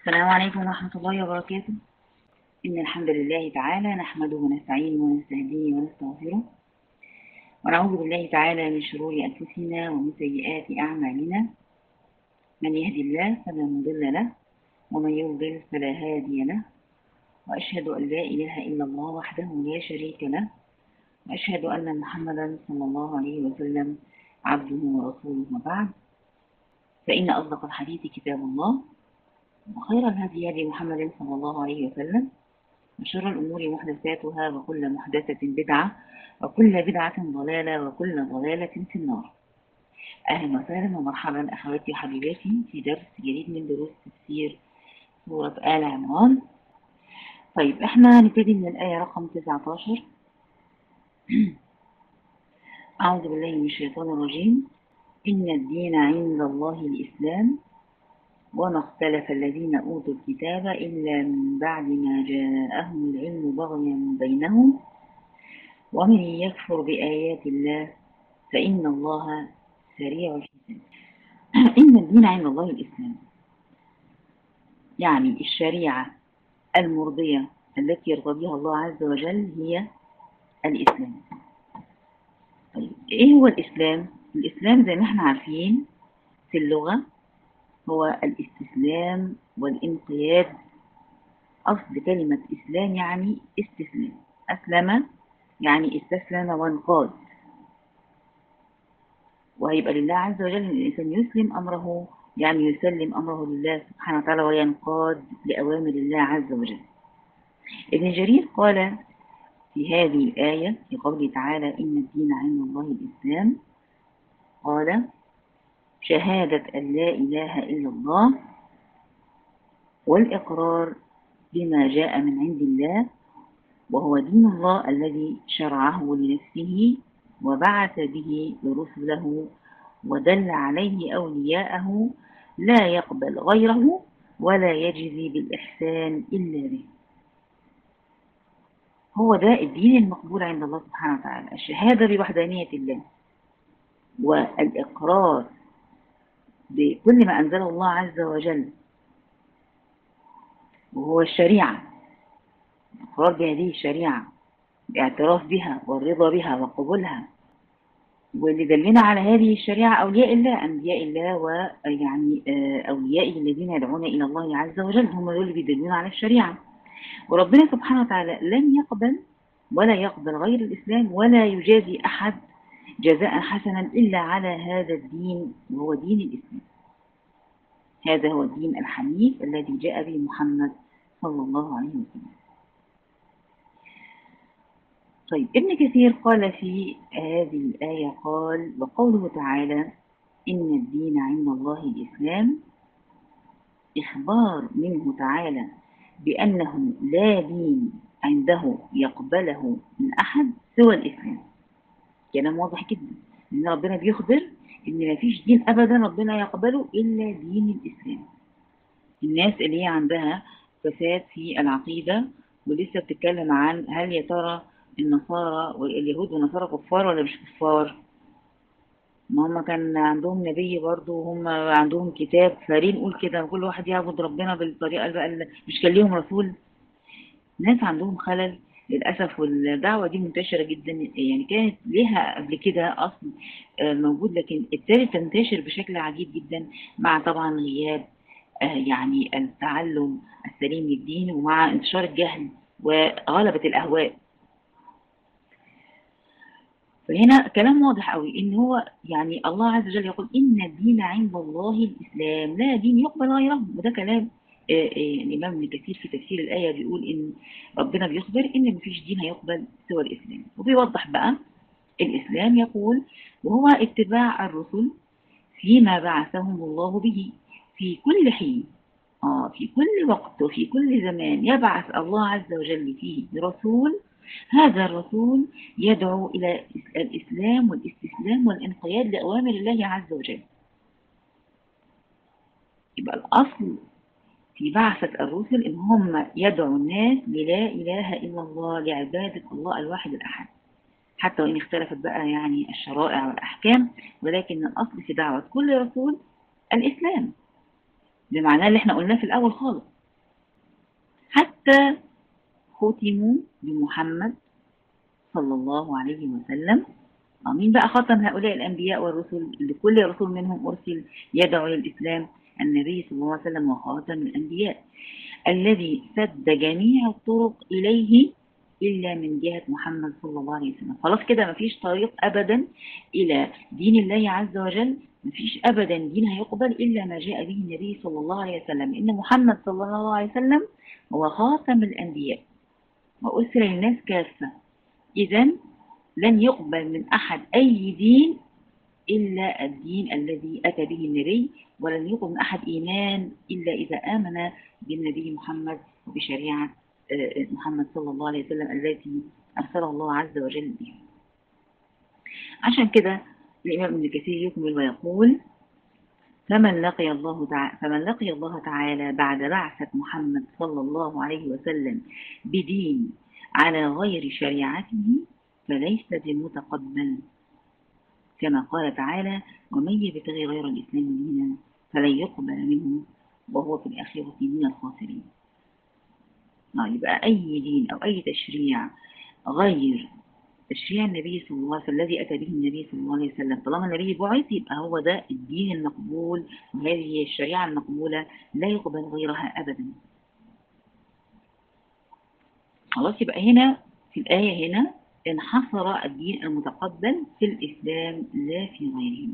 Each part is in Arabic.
السلام عليكم ورحمة الله وبركاته. إن الحمد لله تعالى نحمده ونستعينه ونستهديه ونستغفره ونعوذ بالله تعالى من شرور أنفسنا ومن سيئات أعمالنا. من يهدي الله فلا مضل له ومن يضلل فلا هادي له، وأشهد أن لا إله إلا الله وحده لا شريك له، وأشهد أن محمدا صلى الله عليه وسلم عبده ورسوله. وبعد، فإن أصدق الحديث كتاب الله، وخير الهدي هدي محمد صلى الله عليه وسلم، وشر الأمور محدثاتها، وكل محدثة بدعة، وكل بدعة ضلالة، وكل ضلالة في النار. أهلا وسهلا ومرحبا أخواتي وحبيباتي في درس جديد من دروس تفسير سورة آل عمران. طيب، احنا نبتدي من الآية رقم 19. أعوذ بالله من الشيطان الرجيم. إن الدين عند الله الإسلام وما اختلف الذين أوتوا الكتاب إلا من بعد ما جاءهم العلم بغيا بينهم ومن يكفر بآيات الله فإن الله سريع الحساب. إن الدين عند الله الإسلام، يعني الشريعة المرضية التي يرضى بها الله عز وجل هي الإسلام. طيب، إيه هو الإسلام؟ الإسلام زي ما احنا عارفين في اللغة هو الاستسلام والانقياد. أصل كلمة إسلام يعني استسلام، أسلم يعني استسلم وانقاد، وهيبقى لله عز وجل إن الإنسان يسلم أمره، يعني يسلم أمره لله سبحانه وتعالى وينقاد لأوامر الله عز وجل. ابن جرير قال في هذه الآية في قوله تعالى إن الدين عند الله الإسلام، قال شهادة أن لا إله إلا الله والإقرار بما جاء من عند الله، وهو دين الله الذي شرعه لنفسه وبعث به رسله ودل عليه أولياءه، لا يقبل غيره ولا يجزي بالإحسان إلا به. هو ده الدين المقبول عند الله سبحانه وتعالى، الشهادة بوحدانية الله والإقرار بكل ما أنزله الله عز وجل، وهو الشريعة، الإقرار بهذه الشريعة، الاعتراف بها والرضا بها وقبولها. واللي دلنا على هذه الشريعة أولياء الله، أنبياء الله، ويعني أوليائه الذين يدعون إلى الله عز وجل، هم دول اللي بيدلون على الشريعة. وربنا سبحانه وتعالى لن يقبل ولا يقبل غير الإسلام، ولا يجازي أحد جزاء حسنا إلا على هذا الدين، وهو دين الإسلام. هذا هو الدين الحنيف الذي جاء به محمد صلى الله عليه وسلم. طيب، ابن كثير قال في هذه الآية، قال وقوله تعالى إن الدين عند الله الإسلام، إخبار منه تعالى بأنه لا دين عنده يقبله من أحد سوى الإسلام. كلام واضح جدا إن ربنا بيخبر إن ما فيش دين أبدا ربنا يقبله إلا دين الإسلام. الناس اللي هي عندها فساد في العقيدة ولسه بتتكلم عن هل يا ترى النصارى واليهود والنصارى كفار ولا مش كفار، ما هم كان عندهم نبي برضه وهم عندهم كتاب، فليه نقول كده كل واحد يعبد ربنا بالطريقة اللي مش كان ليهم رسول؟ ناس عندهم خلل للأسف، والدعوة دي منتشرة جدا، يعني كانت ليها قبل كده أصل موجود، لكن ابتدت تنتشر بشكل عجيب جدا مع طبعا غياب يعني التعلم السليم للدين، ومع انتشار الجهل وغلبة الأهواء. فهنا كلام واضح قوي ان هو يعني الله عز وجل يقول ان الدين عند الله الاسلام، لا دين يقبل غيره. وده كلام الامام ابن كثير في تفسير الايه، بيقول ان ربنا بيخبر ان مفيش دين هيقبل سوى الاسلام، وبيوضح بقى الاسلام. يقول وهو اتباع الرسل فيما بعثهم الله به في كل حين، في كل وقت وفي كل زمان يبعث الله عز وجل فيه برسول، هذا الرسول يدعو إلى الإسلام والاستسلام والانقياد لأوامر الله عز وجل. يبقى الأصل في بعثة الرسل إن هم يدعو الناس للا إله إلا الله، لعبادة الله الواحد الأحد، حتى وإن اختلفت بقى يعني الشرائع والأحكام، ولكن الأصل في دعوة كل رسول الإسلام، بمعنى اللي احنا قلناه في الأول خالص، حتى ختموا بمحمد صلى الله عليه وسلم. مين بقى ختم هؤلاء الأنبياء والرسل اللي كل رسول منهم أرسل يدعو للإسلام؟ النبي صلى الله عليه وسلم وخاتم الأنبياء الذي سد جميع الطرق إليه إلا من جهة محمد صلى الله عليه وسلم. خلاص كده مفيش طريق أبدا إلى دين الله عز وجل، مفيش أبدا دين هيقبل إلا ما جاء به النبي صلى الله عليه وسلم، إن محمد صلى الله عليه وسلم هو خاتم الأنبياء وأرسل للناس كافة. إذن لن يقبل من أحد أي دين إلا الدين الذي أتى به النبي، ولن يقبل من أحد إيمان إلا إذا آمن بالنبي محمد وبشريعة محمد صلى الله عليه وسلم التي أرسله الله عز وجل بها. عشان كده الإمام ابن كثير يكمل ويقول: فمن لقي الله تعالى بعد بعثة محمد صلى الله عليه وسلم بدين على غير شريعته فليس بمتقبل، كما قال تعالى: ومن يبتغي غير الإسلام دينا فلن يقبل منه وهو في الآخرة من الخاسرين. يبقى أي دين أو أي تشريع غير تشريع النبي صلى الله عليه وسلم الذي أتى به النبي صلى الله عليه وسلم، طالما النبي بعث يبقى هو ده الدين المقبول، وهذه الشريعة المقبولة لا يقبل غيرها أبدا. خلاص، يبقى هنا في الآية هنا انحصر الدين المتقبل في الإسلام لا في غيره.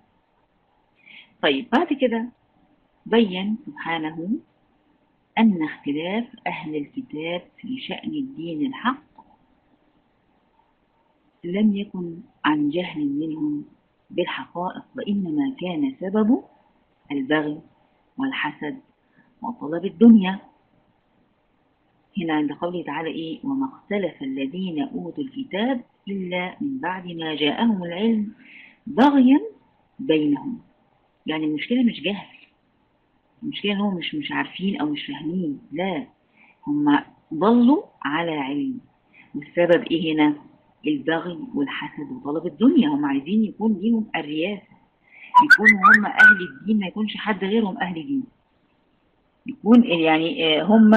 طيب بعد كده بين سبحانه أن اختلاف أهل الكتاب في شأن الدين الحق لم يكن عن جهل منهم بالحقائق، وإنما كان سببه البغي والحسد وطلب الدنيا. هنا عند قوله تعالى إيه؟ وما اختلف الذين أوتوا الكتاب إلا من بعد ما جاءهم العلم بغيا بينهم. يعني المشكلة مش جهل، المشكلة إنهم مش عارفين أو مش فاهمين، لا، هم ضلوا على علم. والسبب إيه هنا؟ البغي والحسد وطلب الدنيا. هم عايزين يكون ليهم الرياسة، يكونوا هم أهل الدين، ما يكونش حد غيرهم أهل دين، يكون يعني هم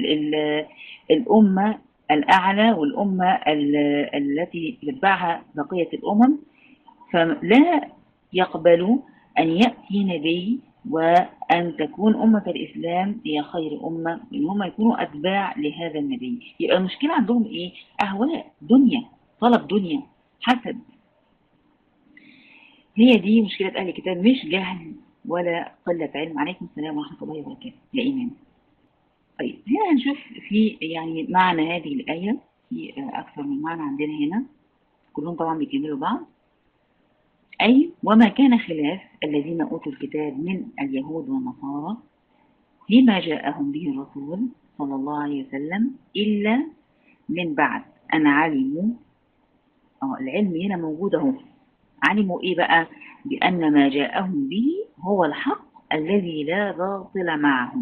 الأمة الأعلى والأمة التي تتبعها بقية الأمم. فلا يقبلوا أن يأتي نبي وأن تكون أمة الإسلام هي خير أمة، إن هم يكونوا أتباع لهذا النبي. يبقى المشكلة عندهم إيه؟ أهواء دنيا، طلب دنيا، حسد. هي دي مشكلة أهل الكتاب، مش جهل ولا قلة علم. عليكم السلام ورحمة الله وبركاته يا إيمان. طيب هنا هنشوف في يعني معنى هذه الآية، في أكثر من معنى عندنا هنا، كلهم طبعا بيكملوا بعض. أي وما كان خلاف الذين أوتوا الكتاب من اليهود والنصارى لما جاءهم به الرسول صلى الله عليه وسلم إلا من بعد أن علموا، العلم هنا موجود اهو، علموا إيه بقى؟ بأن ما جاءهم به هو الحق الذي لا باطل معه.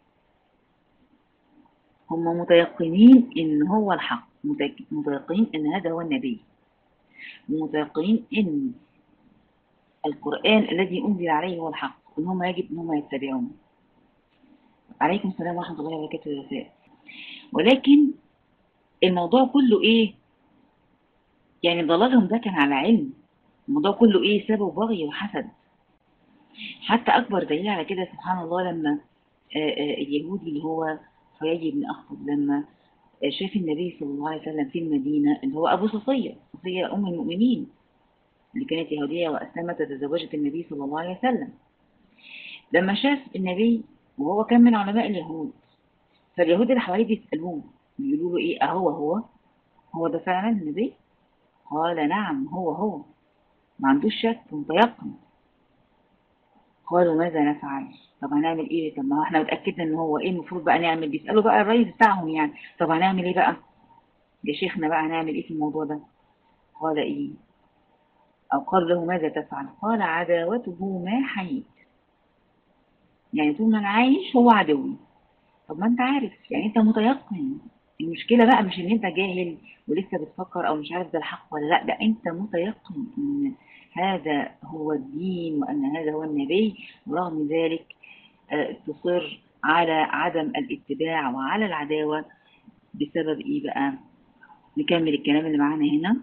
هم متيقنين إن هو الحق، متيقنين إن هذا هو النبي، متيقنين إن القرآن الذي أنزل عليه هو الحق، إن هم يجب إن هم يتبعونه. عليكم السلام ورحمة الله وبركاته يا وفاء. ولكن الموضوع كله إيه؟ يعني ضلالهم ده كان على علم. الموضوع كله إيه؟ سبب بغي وحسد. حتى أكبر دليل على كده سبحان الله لما اليهودي اللي هو حيي بن أخطب لما شاف النبي صلى الله عليه وسلم في المدينة، اللي هو أبو صفية أم المؤمنين اللي كانت يهودية وأسلمت وتزوجت النبي صلى الله عليه وسلم، لما شاف النبي وهو كان من علماء اليهود، فاليهود اللي حواليه بيسألوه بيقولوا له إيه؟ هو ده فعلا النبي؟ قال نعم هو، ما عندوش شك، متيقن. قالوا ماذا نفعل؟ طب هنعمل ايه؟ طب ما احنا متأكدنا ان هو ايه المفروض بقى نعمل؟ بيسألوا بقى الرئيس بتاعهم يعني، طب هنعمل ايه بقى يا شيخنا؟ بقى هنعمل ايه في الموضوع ده؟ قال ايه؟ او قال له ماذا تفعل؟ قال عداوته ما حييت، يعني طول ما انا عايش هو عدوي. طب ما انت عارف، يعني انت متيقن. المشكلة بقى مش ان انت جاهل ولسه بتفكر او مش عارف ده الحق ولا لا، ده انت متيقن ان هذا هو الدين وان هذا هو النبي، ورغم ذلك تصر على عدم الاتباع وعلى العداوة بسبب إيه بقى؟ نكمل الكلام اللي معانا هنا.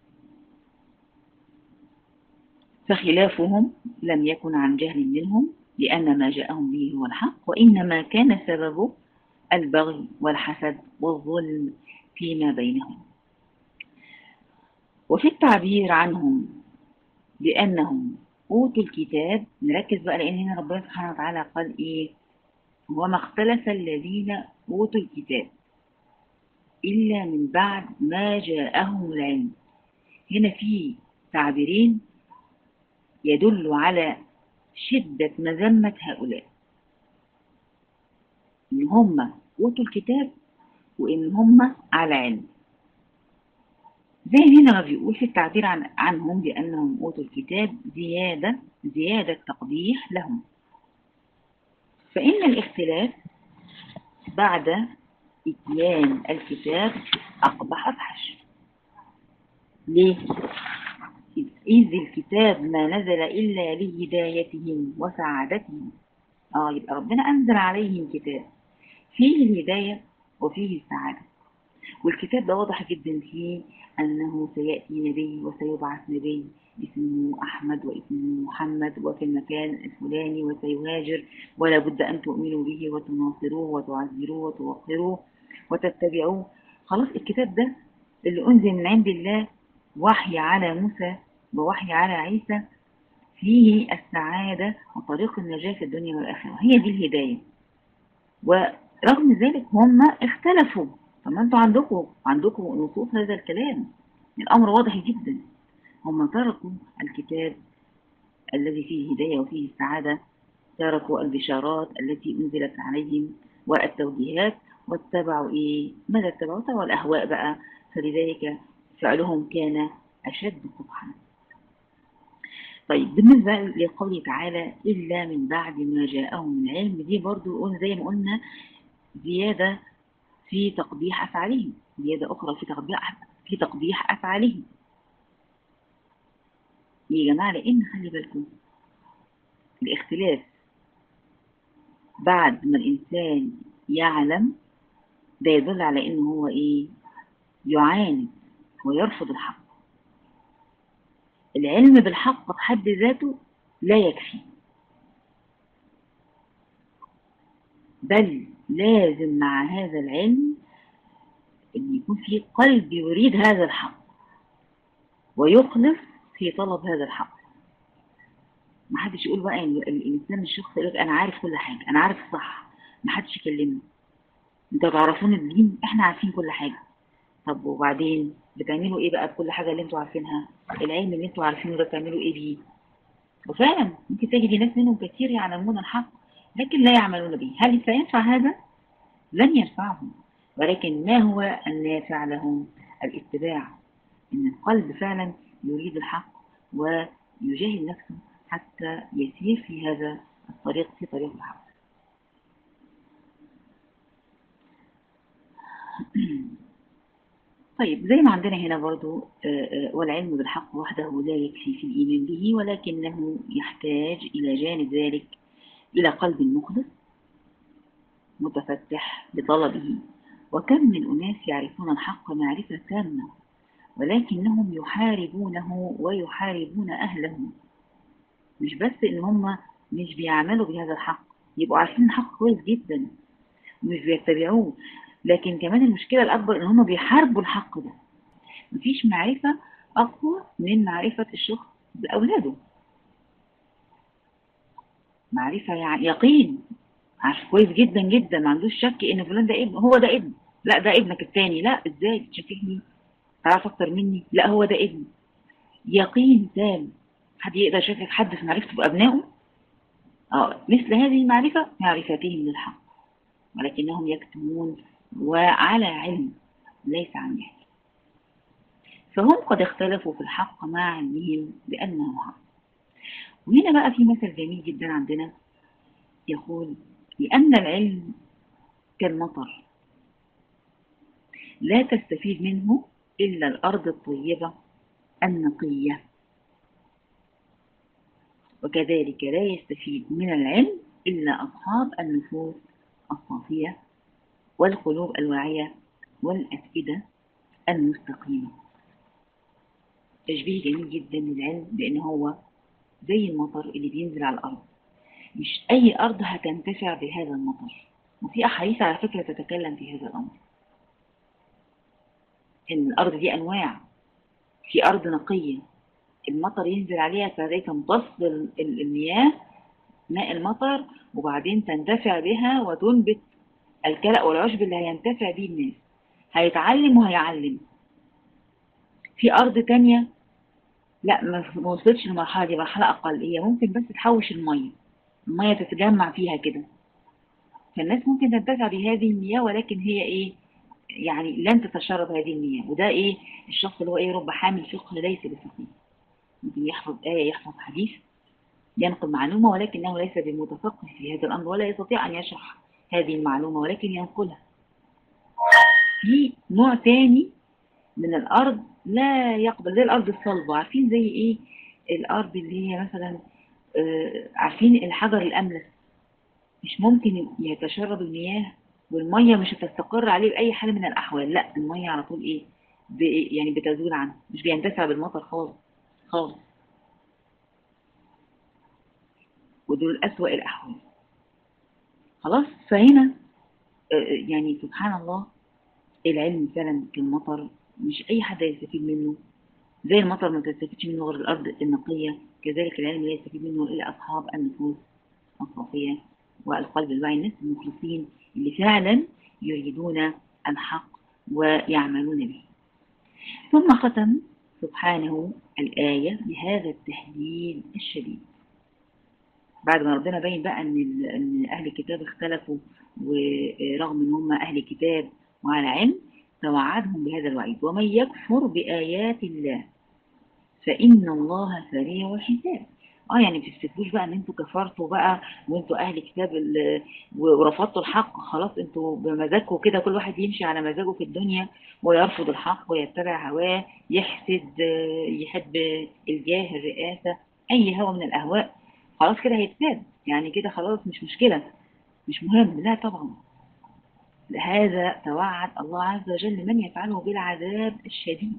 فخلافهم لم يكن عن جهل منهم، لأن ما جاءهم به هو الحق، وإنما كان سببه البغي والحسد والظلم فيما بينهم. وفي التعبير عنهم بأنهم أوتوا الكتاب، نركز بقى لأن هنا ربنا سبحانه وتعالى قال إيه؟ وما اختلف الذين أوتوا الكتاب إلا من بعد ما جاءهم العلم. هنا في تعبيرين يدل على شدة مذمة هؤلاء، إن هم أوتوا الكتاب وإن هم على علم. زي هنا ما بيقول في التعبير عنهم بأنهم أوتوا الكتاب زيادة تقبيح لهم. فإن الاختلاف بعد إتيان الكتاب أقبح أفحش. ليه؟ إذ الكتاب ما نزل إلا لهدايتهم وسعادتهم. يبقى ربنا أنزل عليهم كتاب فيه الهداية وفيه السعادة، والكتاب ده واضح جدا فيه أنه سيأتي نبي وسيبعث نبي اسمه أحمد واسمه محمد وفي المكان الفلاني وسيهاجر، ولا بد أن تؤمنوا به وتناصروه وتعزروه وتوقروه وتتبعوه. خلاص الكتاب ده اللي أنزل من عند الله وحي على موسى ووحي على عيسى فيه السعادة وطريق النجاة في الدنيا والآخرة، هي دي الهداية. ورغم ذلك هم اختلفوا. فما انتوا عندكم نصوص هذا الكلام، الأمر واضح جدا. هم تركوا الكتاب الذي فيه الهداية وفيه السعادة، تركوا البشارات التي أنزلت عليهم والتوجيهات، واتبعوا ماذا اتبعوا؟ تبعوا الأهواء بقى، فلذلك فعلهم كان أشد قبحا. طيب بالنسبة لقوله تعالى إلا من بعد ما جاءهم العلم، دي برضو زي ما قلنا زيادة في تقبيح أفعالهم، زيادة أخرى في تقبيح أفعالهم. يا جماعة لأن خلي بالكم الاختلاف بعد ما الإنسان يعلم ده يدل على إنه هو يعاند ويرفض الحق. العلم بالحق بحد ذاته لا يكفي، بل لازم مع هذا العلم أن يكون في قلب يريد هذا الحق ويخلص في طلب هذا الحق. ما حدش يقول بقى ان الانسان الشخص يقول انا عارف كل حاجه، انا عارف الصح، ما حدش يكلمني، انتوا تعرفون الدين، احنا عارفين كل حاجه. طب وبعدين بتعملوا ايه بقى بكل حاجه اللي انتوا عارفينها؟ العلم اللي انتوا عارفينه ده بتعملوا ايه بيه؟ وفعلا ممكن تجد ناس منهم كثير يعلمون الحق لكن لا يعملون به. هل سينفع هذا؟ لن ينفعهم، ولكن ما هو النافع لهم؟ الاتباع، ان القلب فعلا يريد الحق ويجاهد نفسه حتى يسير في هذا الطريق، في طريق الحق. طيب زي ما عندنا هنا برضو والعلم بالحق وحده لا يكفي في الإيمان به، ولكنه يحتاج إلى جانب ذلك إلى قلب مخلص متفتح لطلبه. وكم من أناس يعرفون الحق معرفة تامة ولكنهم يحاربونه ويحاربون أهله. مش بس إن هم مش بيعملوا بهذا الحق، يبقوا عارفين الحق كويس جدا ومش بيتبعوه، لكن كمان المشكلة الأكبر إن هم بيحاربوا الحق ده. مفيش معرفة أقوى من معرفة الشخص بأولاده، معرفة يعني يقين، عارف كويس جدا جدا، ما عندوش شك إن فلان ده ابن، هو ده ابن، لا ده ابنك التاني، لا إزاي تشككني، تعرف أكتر مني، لا هو ده ابن. يقين تام. حد يقدر يشكك حد في معرفته بأبنائه؟ مثل هذه المعرفة معرفتهم للحق، ولكنهم يكتمون وعلى علم ليس عن جهل. فهم قد اختلفوا في الحق مع علمهم بأنه حق. وهنا بقى في مثل جميل جدا عندنا يقول لأن العلم كالمطر لا تستفيد منه إلا الأرض الطيبة النقية، وكذلك لا يستفيد من العلم إلا أصحاب النفوس الصافية والقلوب الواعية والأفئدة المستقيمة. تشبيه جميل جدا للعلم، لأن هو زي المطر اللي بينزل على الأرض، مش أي أرض هتنتفع بهذا المطر. وفي أحاديث على فكرة تتكلم في هذا الأمر، إن الأرض دي أنواع. في أرض نقية المطر ينزل عليها فزي تمتص المياه، ماء المطر، وبعدين تندفع بها وتنبت الكلأ والعشب اللي هينتفع به الناس، هيتعلم وهيعلم. في أرض تانية لا، ما وصلتش للمرحلة دي، مرحلة أقل، هي ممكن بس تحوش المية تتجمع فيها كده، فالناس ممكن تنتفع بهذه المياه، ولكن هي إيه؟ يعني لن تتشرب هذه المياه. وده إيه؟ الشخص اللي هو إيه؟ رب حامل فقه ليس بفقيه، ممكن يحفظ آية، يحفظ حديث، ينقل معلومة، ولكنه ليس بمتفقه في هذا الأمر، ولا يستطيع أن يشرح هذه المعلومة، ولكن ينقلها. في نوع تاني من الأرض لا يقبل، زي الأرض الصلبة. عارفين زي إيه؟ الأرض اللي هي مثلا عارفين الحجر الأملس، مش ممكن يتشرب المياه، والمية مش هتستقر عليه بأي حال من الأحوال. لا، المية على طول إيه؟ يعني بتزول عنه، مش بينتفع بالمطر خالص خالص. ودول أسوأ الأحوال. خلاص، فهنا يعني سبحان الله، العلم فعلا كالمطر، مش أي حد يستفيد منه. زي المطر ما تستفيدش منه غير الأرض النقية، كذلك العلم لا يستفيد منه إلا أصحاب النفوس الصافية والقلب الواعي، الناس المخلصين اللي فعلا يريدون الحق ويعملون به. ثم ختم سبحانه الآية بهذا التهديد الشديد، بعد ما ربنا بين بقى ان اهل الكتاب اختلفوا، ورغم ان هم اهل كتاب وعلى علم، توعدهم بهذا الوعيد: ومن يكفر بآيات الله فإن الله سريع الحساب. يعني ما تفتكروش بقى ان انتوا كفرتوا بقى وانتوا اهل كتاب ورفضتوا الحق، خلاص انتوا بمزاجكم كده، كل واحد يمشي على مزاجه في الدنيا ويرفض الحق ويتبع هواه، يحسد، يحب الجاه، الرئاسة، اي هوى من الاهواء، خلاص كده هيتساب، يعني كده خلاص مش مشكلة، مش مهم. لا طبعا، هذا توعد الله عز وجل من يفعله بالعذاب الشديد،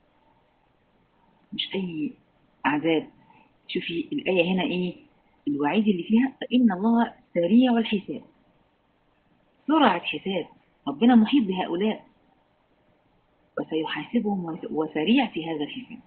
مش أي عذاب. شوفي الآية هنا إيه الوعيد اللي فيها: فإن الله سريع الحساب. سرعة حساب، ربنا محيط بهؤلاء وسيحاسبهم، وسريع في هذا الحساب.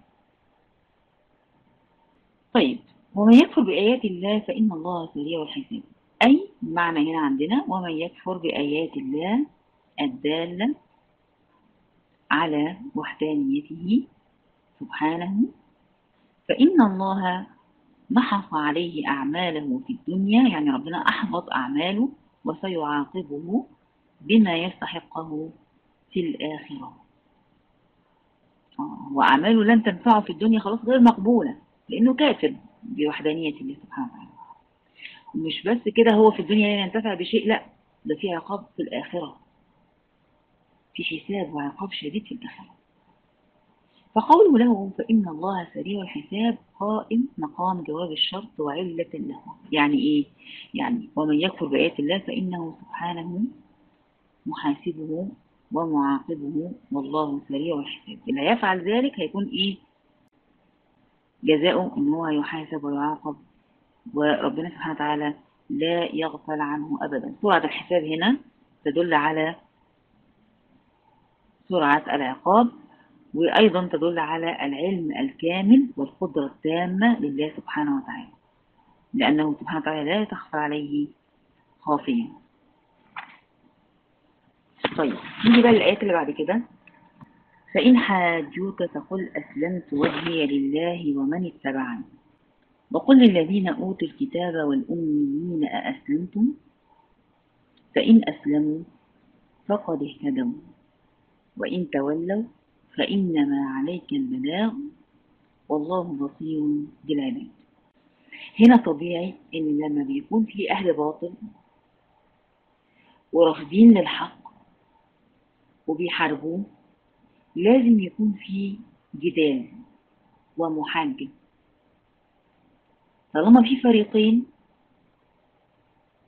طيب، ومن يكفر بآيات الله فإن الله سريع الحساب، أي معنى هنا عندنا: ومن يكفر بآيات الله الدالة على وحدانيته سبحانه، فإن الله محص عليه أعماله في الدنيا، يعني ربنا أحبط أعماله، وسيعاقبه بما يستحقه في الآخرة. وأعماله لن تنفعه في الدنيا، خلاص غير مقبولة، لأنه كافر بوحدانية الله سبحانه وتعالى. ومش بس كده، هو في الدنيا لا ينتفع بشيء، لا، ده في عقاب في الآخرة، في حساب وعقاب شديد في الآخرة. فقوله له فإن الله سريع الحساب قائم مقام جواب الشرط وعلة له. يعني إيه؟ يعني ومن يكفر بآيات الله فإنه سبحانه محاسبه ومعاقبه، والله سريع الحساب. اللي يفعل ذلك هيكون إيه جزاؤه؟ إن هو يحاسب ويعاقب، وربنا سبحانه وتعالى لا يغفل عنه أبدا. سرعة الحساب هنا تدل على سرعة العقاب، وأيضا تدل على العلم الكامل والقدرة التامة لله سبحانه وتعالى، لأنه سبحانه وتعالى لا تخفى عليه خافية. طيب، نيجي بقى للآيات اللي بعد كده: فإن حاجوك فقل أسلمت وجهي لله ومن اتبعني، وقل للذين أوتوا الكتاب والأميين أأسلمتم، فإن أسلموا فقد اهتدوا، وإن تولوا فإنما عليك البلاغ والله بصير بالعباد. هنا طبيعي إن لما بيكون في أهل باطل ورافضين للحق وبيحاربوه، لازم يكون في جدال ومحاجة. طالما في فريقين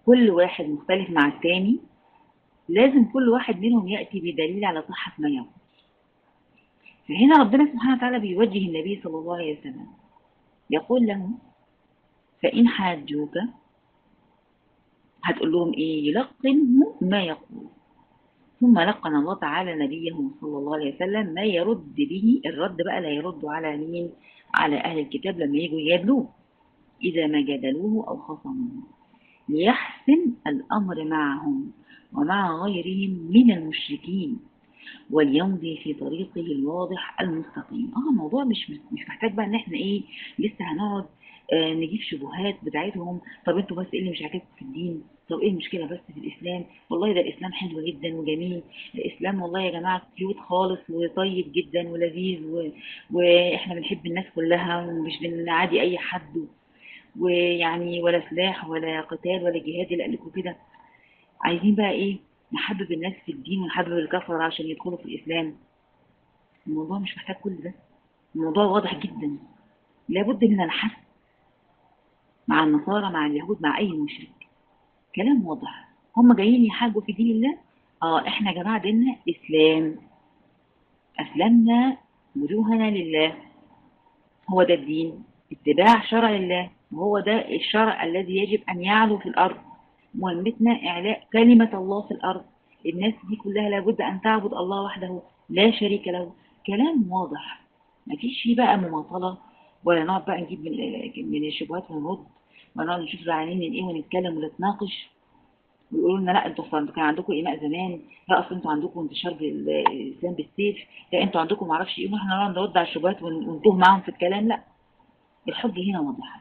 كل واحد مختلف مع التاني، لازم كل واحد منهم يأتي بدليل على صحة ما يقول. فهنا ربنا سبحانه وتعالى بيوجه النبي صلى الله عليه وسلم، يقول لهم فإن حاجوك، هتقول لهم إيه؟ يلقنه ما يقول. ثم لقن الله تعالى نبيه صلى الله عليه وسلم ما يرد به. الرد بقى لا يرد على مين؟ على أهل الكتاب لما يجوا يجادلوه، إذا ما جادلوه أو خصموه، ليحسن الأمر معهم ومع غيرهم من المشركين، وليمضي في طريقه الواضح المستقيم. الموضوع مش محتاج بقى ان احنا ايه، لسه هنقعد نجيب شبهات بتاعتهم. طب انتوا بس ايه اللي مش عاجبكم في الدين؟ طب ايه المشكله بس في الاسلام؟ والله ده الاسلام حلو جدا وجميل. الاسلام والله يا جماعه كيوت خالص وطيب جدا ولذيذ واحنا بنحب الناس كلها ومش بنعادي اي حد، ويعني ولا سلاح ولا قتال ولا جهاد اللي قال لكم كده. عايزين بقى ايه؟ نحبب الناس في الدين ونحبب الكفر عشان يدخلوا في الاسلام. الموضوع مش محتاج كل ده، الموضوع واضح جدا. لابد من الحث مع النصارى مع اليهود مع اي مشرك، كلام واضح. هم جايين يحاجوا في دين الله، احنا يا جماعه ديننا اسلام، اسلمنا وجوهنا لله، هو ده الدين، اتباع شرع الله، وهو ده الشرع الذي يجب ان يعلو في الارض. مهمتنا اعلاء كلمه الله في الارض. الناس دي كلها لابد ان تعبد الله وحده لا شريك له. كلام واضح، مفيش فيه بقى مماطله، ولا نقعد بقى نجيب من الشبهات ونرد، ونقعد نشوف زعلانين من ايه ونتكلم ونتناقش، ويقولوا لنا لا انتوا اصلا كان عندكم ايماء زمان، لا اصل انتوا عندكم انتشار الاسلام بالسيف، لا انتوا عندكم معرفش ايه، واحنا نقعد نرد على الشبهات ونتوه معاهم في الكلام. لا، الحجه هنا واضحه.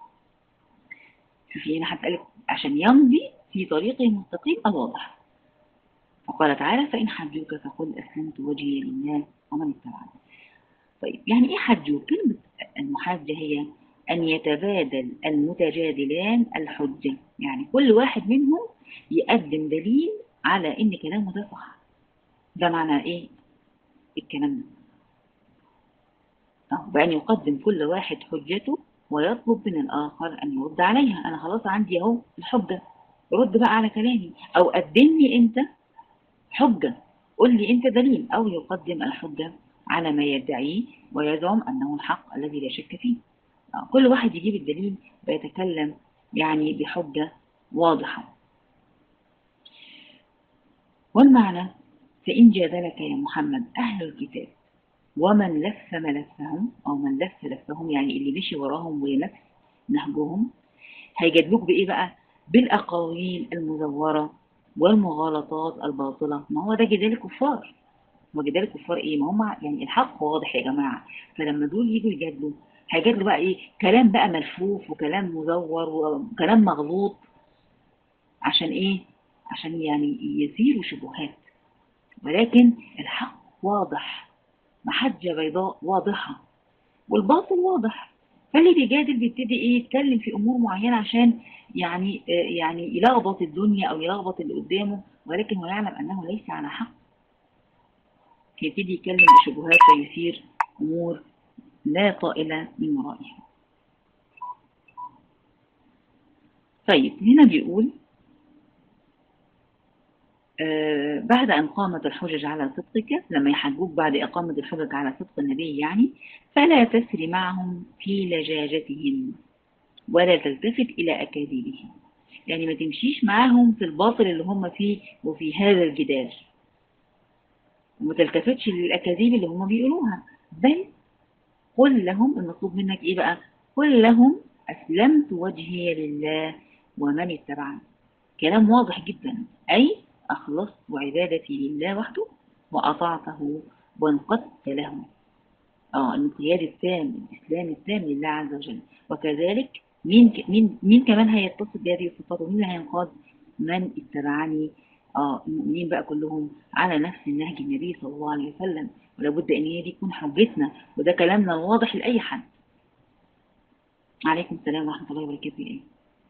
شوفي هنا هتقالك عشان يمضي في طريقه المستقيم الواضح. فقال تعالى فإن حجوك فقل أسلمت وجهي لله ومن اتبعني. طيب يعني إيه حجوك؟ كلمة المحاجة هي أن يتبادل المتجادلان الحجة، يعني كل واحد منهم يقدم دليل على إن كلامه ده صح. ده معنى إيه الكلام ده؟ بأن يقدم كل واحد حجته ويطلب من الآخر أن يرد عليها. أنا خلاص عندي أهو الحجة، رد بقى على كلامي، أو قدمني أنت حجة، قل لي أنت دليل. أو يقدم الحجة على ما يدعيه ويزعم أنه الحق الذي لا شك فيه. كل واحد يجيب الدليل ويتكلم يعني بحجة واضحة. والمعنى فإن جادلك يا محمد أهل الكتاب ومن لف ملفهم، أو من لف لفهم يعني اللي مشي وراهم ولف نهجهم، هيجادلوك بإيه بقى؟ بالأقاويل المزورة والمغالطات الباطلة. ما هو ده جدال الكفار. وجدال الكفار ايه؟ ما هم يعني الحق واضح يا جماعه، فلما دول يجوا يجادلوا هيجادلوا بقى ايه؟ كلام بقى ملفوف وكلام مزور وكلام مغلوط. عشان ايه؟ عشان يعني يثيروا شبهات. ولكن الحق واضح، محجه بيضاء واضحه، والباطل واضح. فاللي بيجادل بيبتدي ايه؟ يتكلم في امور معينه عشان يعني يلخبط الدنيا او يلخبط اللي قدامه، ولكن هو يعلم انه ليس على حق. يبتدي يتكلم بشبهات ويثير امور لا طائل من ورائها. طيب هنا بيقول بعد أن قامت الحجج على صدقك، لما يحجوك بعد إقامة الحجج على صدق النبي يعني، فلا تسري معهم في لجاجتهم ولا تلتفت إلى أكاذيبهم. يعني ما تمشيش معاهم في الباطل اللي هم فيه وفي هذا الجدال، وما تلتفتش للأكاذيب اللي هم بيقولوها، بل قل لهم. المطلوب منك إيه بقى؟ قل لهم أسلمت وجهي لله ومن اتبعني. كلام واضح جدا، أي أخلصت عبادتي لله وحده وأطعته وانقدت له. الانقياد التام، الإسلام التام لله عز وجل. وكذلك مين كمان هيتصف بهذه الصفات ومين اللي هينقاد؟ من اتبعني. المؤمنين بقى كلهم على نفس النهج النبي صلى الله عليه وسلم. ولابد ان هي دي تكون حجتنا، وده كلامنا الواضح لأي حد. عليكم السلام ورحمة الله وبركاته.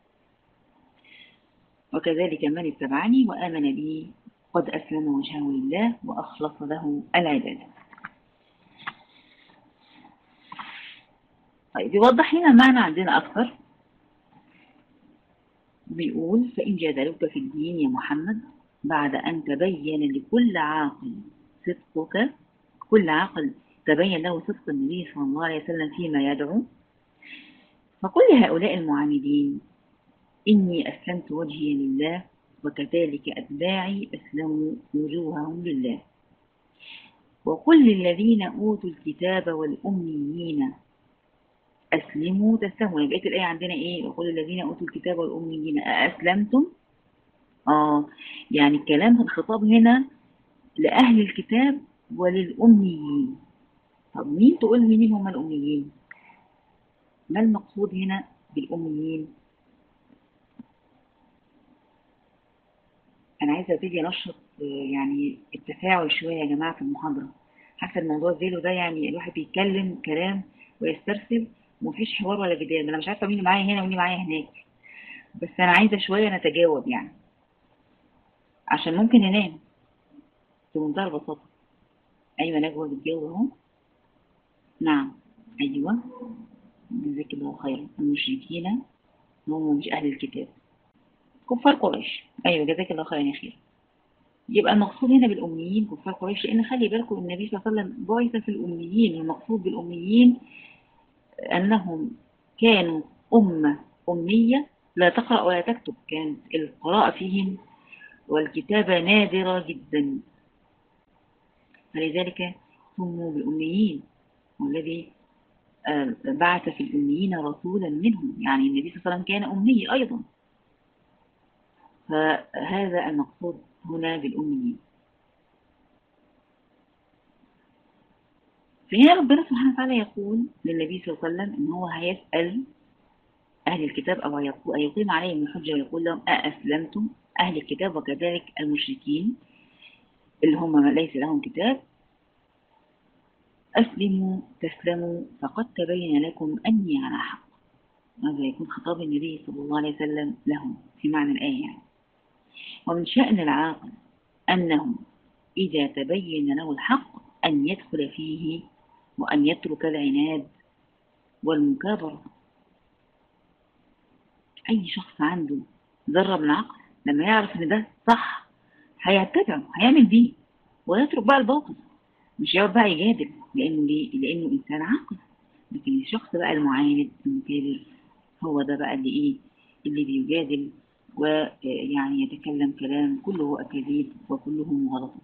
وكذلك من اتبعني وآمن بي قد أسلم وجهه لله وأخلص له العبادة. طيب يوضح لنا المعنى عندنا أكثر. بيقول فإن جادلوك في الدين يا محمد بعد أن تبين لكل عاقل صدقك، كل عاقل تبين له صدق النبي صلى الله عليه وسلم فيما يدعو، فقل لهؤلاء المعاندين إني أسلمت وجهي لله وكذلك أتباعي أسلموا وجوههم لله. وقل للذين أوتوا الكتاب والأميين أسلموا تسلموا. بقيت الآية عندنا إيه؟ وقل للذين أوتوا الكتاب والأميين أأسلمتم؟ يعني الكلام الخطاب هنا لأهل الكتاب وللأميين. طب مين تقول مين هم الأميين؟ ما المقصود هنا بالأميين؟ أنا عايزة أبتدي أنشط يعني التفاعل شوية يا جماعة في المحاضرة. حاسة الموضوع زيلو ده يعني الواحد بيتكلم كلام ويسترسل ومفيش حوار ولا جدال. أنا مش عارفة مين اللي معايا هنا ومين اللي معايا هناك، بس أنا عايزة شوية نتجاوب يعني عشان ممكن ننام في منتهى البساطة. أيوة نجوى بتجاوب أهو. نعم أيوة جزاك الله خيرا. المشركين هم مش أهل الكتاب، كفار قريش. أيوة جزاك الله خيرا يا خير. يبقى المقصود هنا بالأميين كفار قريش، لأن خلي بالكم النبي صلى الله عليه وسلم بعث في الأميين. المقصود بالأميين أنهم كانوا أمة أمية لا تقرأ ولا تكتب، كانت القراءة فيهم والكتابة نادرة جدا، فلذلك سموا بالأميين. والذي بعث في الأميين رسولا منهم، يعني النبي صلى الله عليه وسلم كان أمي أيضا، فهذا المقصود هنا بالأميين. فهنا ربنا سبحانه وتعالى يقول للنبي صلى الله عليه وسلم إن هو هيسأل أهل الكتاب أو يقيم عليهم الحجة ويقول لهم أأسلمتم؟ أهل الكتاب وكذلك المشركين اللي هم ليس لهم كتاب، أسلموا تسلموا فقد تبين لكم أني على حق. هذا يكون خطاب النبي صلى الله عليه وسلم لهم في معنى الآية يعني. ومن شأن العاقل أنه إذا تبين له الحق أن يدخل فيه وأن يترك العناد والمكابرة. أي شخص عنده ذرة من العقل لما يعرف إن ده صح هيتبعه، هيعمل بيه ويترك بقى الباطل، مش يقعد بقى يجادل. لأنه ليه؟ لأنه إنسان عاقل. لكن الشخص بقى المعاند المكابر هو ده بقى اللي إيه؟ اللي بيجادل ويعني يتكلم كلام كله أكاذيب وكله مغالطات.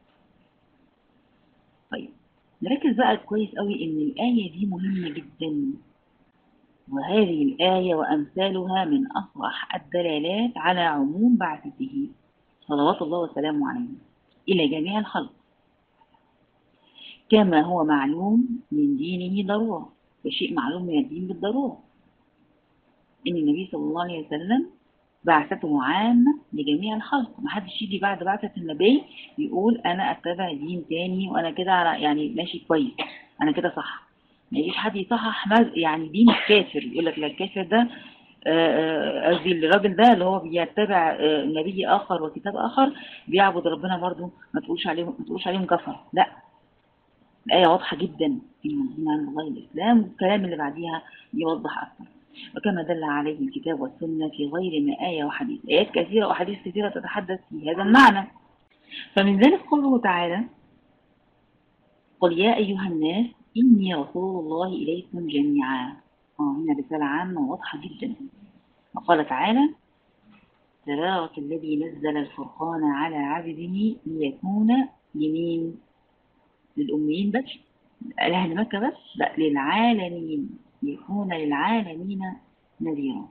طيب نركز بقى كويس قوي إن الآية دي مهمة جدا، وهذه الآية وأمثالها من أصرح الدلالات على عموم بعثته صلوات الله وسلامه عليه إلى جميع الخلق، كما هو معلوم من دينه ضرورة. وشيء معلوم من الدين بالضرورة إن النبي صلى الله عليه وسلم بعثته عامة لجميع الخلق. ما حدش يجي بعد بعثة النبي يقول أنا أتبع دين تاني وأنا كده يعني ماشي كويس، أنا كده صح. ما يجيش حد يصحح يعني دين الكافر يقول لك لا الكافر ده قصدي الراجل ده اللي هو بيتبع نبي آخر وكتاب آخر بيعبد ربنا برضه ما تقولوش عليهم كفر. لا، الآية واضحة جدا إن الدين عند الله الإسلام، والكلام اللي بعديها يوضح أكثر. وكما دل عليه الكتاب والسنة في غير ما آية وحديث، آيات كثيرة وحديث كثيرة تتحدث في هذا المعنى. فمن ذلك قوله تعالى قل يا أيها الناس إني رسول الله إليكم جميعا. هنا رسالة عامة واضحة جدا. وقال تعالى تبارك الذي نزل الفرقان على عبده ليكون لمين؟ للأميين بس؟ لأهل مكة بس؟ لا، للعالمين، يكون للعالمين نذيرا.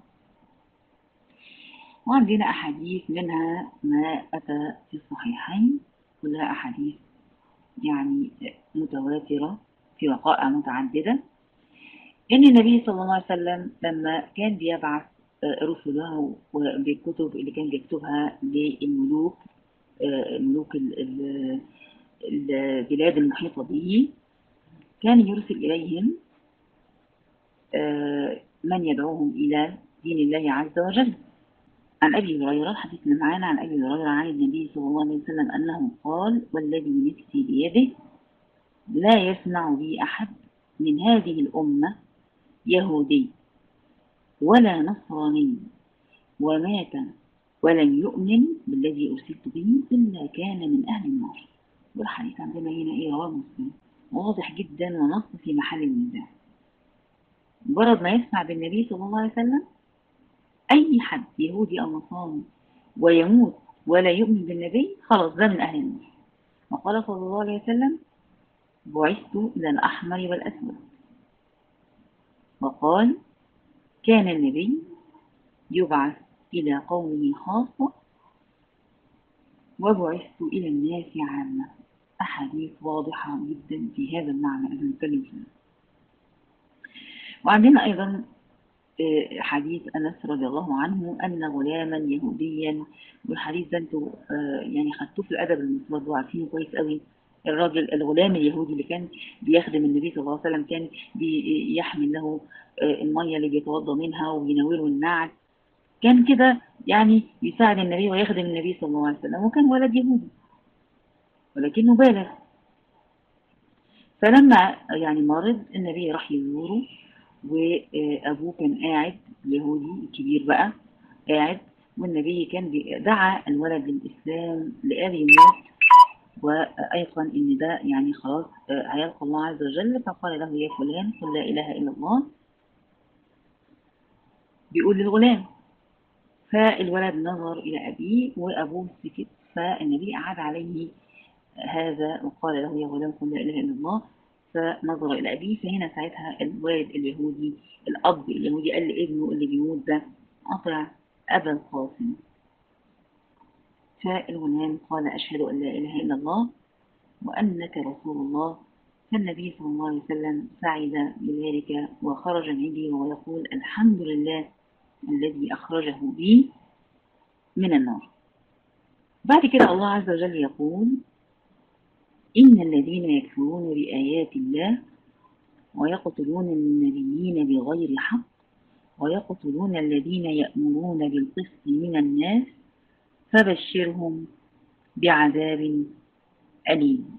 وعندنا أحاديث منها ما أتى في الصحيحين، كلها أحاديث يعني متواترة في وقائع متعددة، إن النبي صلى الله عليه وسلم لما كان بيبعث رسله بالكتب اللي كان بيكتبها للملوك، ملوك البلاد المحيطة به، كان يرسل إليهم من يدعوهم إلى دين الله عز وجل. عن أبي هريرة، حديثنا معانا عن أبي هريرة عن النبي صلى الله عليه وسلم أنه قال والذي نفسي بيده لا يسمع بي أحد من هذه الأمة يهودي ولا نصراني ومات ولم يؤمن بالذي أرسلت به إلا كان من أهل النار. والحديث عندنا هنا إيه؟ رواه مسلم، واضح جدا ونص في محل النزاع. مجرد ما يسمع بالنبي صلى الله عليه وسلم أي حد يهودي أو نصراني ويموت ولا يؤمن بالنبي خلاص ده من أهل النار. وقال صلى الله عليه وسلم: بعثت إلى الأحمر والأسود. وقال: كان النبي يبعث إلى قومه خاصة وبعثت إلى الناس عامة. أحاديث واضحة جدا في هذا المعنى اللي نتكلم فيه. وعندنا أيضا حديث أنس رضي الله عنه أن غلاما يهوديا، والحديث ده انتوا يعني خدتوه في الأدب المفرد وعارفينه كويس قوي. الغلام اليهودي اللي كان بيخدم النبي صلى الله عليه وسلم كان بيحمل له المية اللي بيتوضى منها ويناوله النعل، كان كده يعني يساعد النبي ويخدم النبي صلى الله عليه وسلم، وكان ولد يهودي ولكنه بالغ. فلما يعني مرض النبي راح يزوره، وأبوه كان قاعد، اليهودي الكبير بقى قاعد، والنبي كان دعا الولد للإسلام لأبي يموت، وأيقن إن ده يعني خلاص هيلقى الله عز وجل. فقال له: يا فلان قل لا إله إلا الله. بيقول للغلام. فالولد نظر إلى أبيه وأبوه سكت، فالنبي أعاد عليه هذا وقال له: يا غلام قل لا إله إلا الله. فنظر إلى أبيه، فهنا ساعتها الوالد اليهودي، الأب اليهودي قال لابنه اللي بيموت ده: أطع أبا القاسم. فالغلام قال: أشهد أن لا إله إلا الله وأنك رسول الله. فالنبي صلى الله عليه وسلم سعد بذلك وخرج من عنده وهو يقول: الحمد لله الذي أخرجه بي من النار. بعد كده الله عز وجل يقول: إن الذين يكفرون بآيات الله ويقتلون النبيين بغير حق ويقتلون الذين يأمرون بالقسط من الناس فبشرهم بعذاب أليم.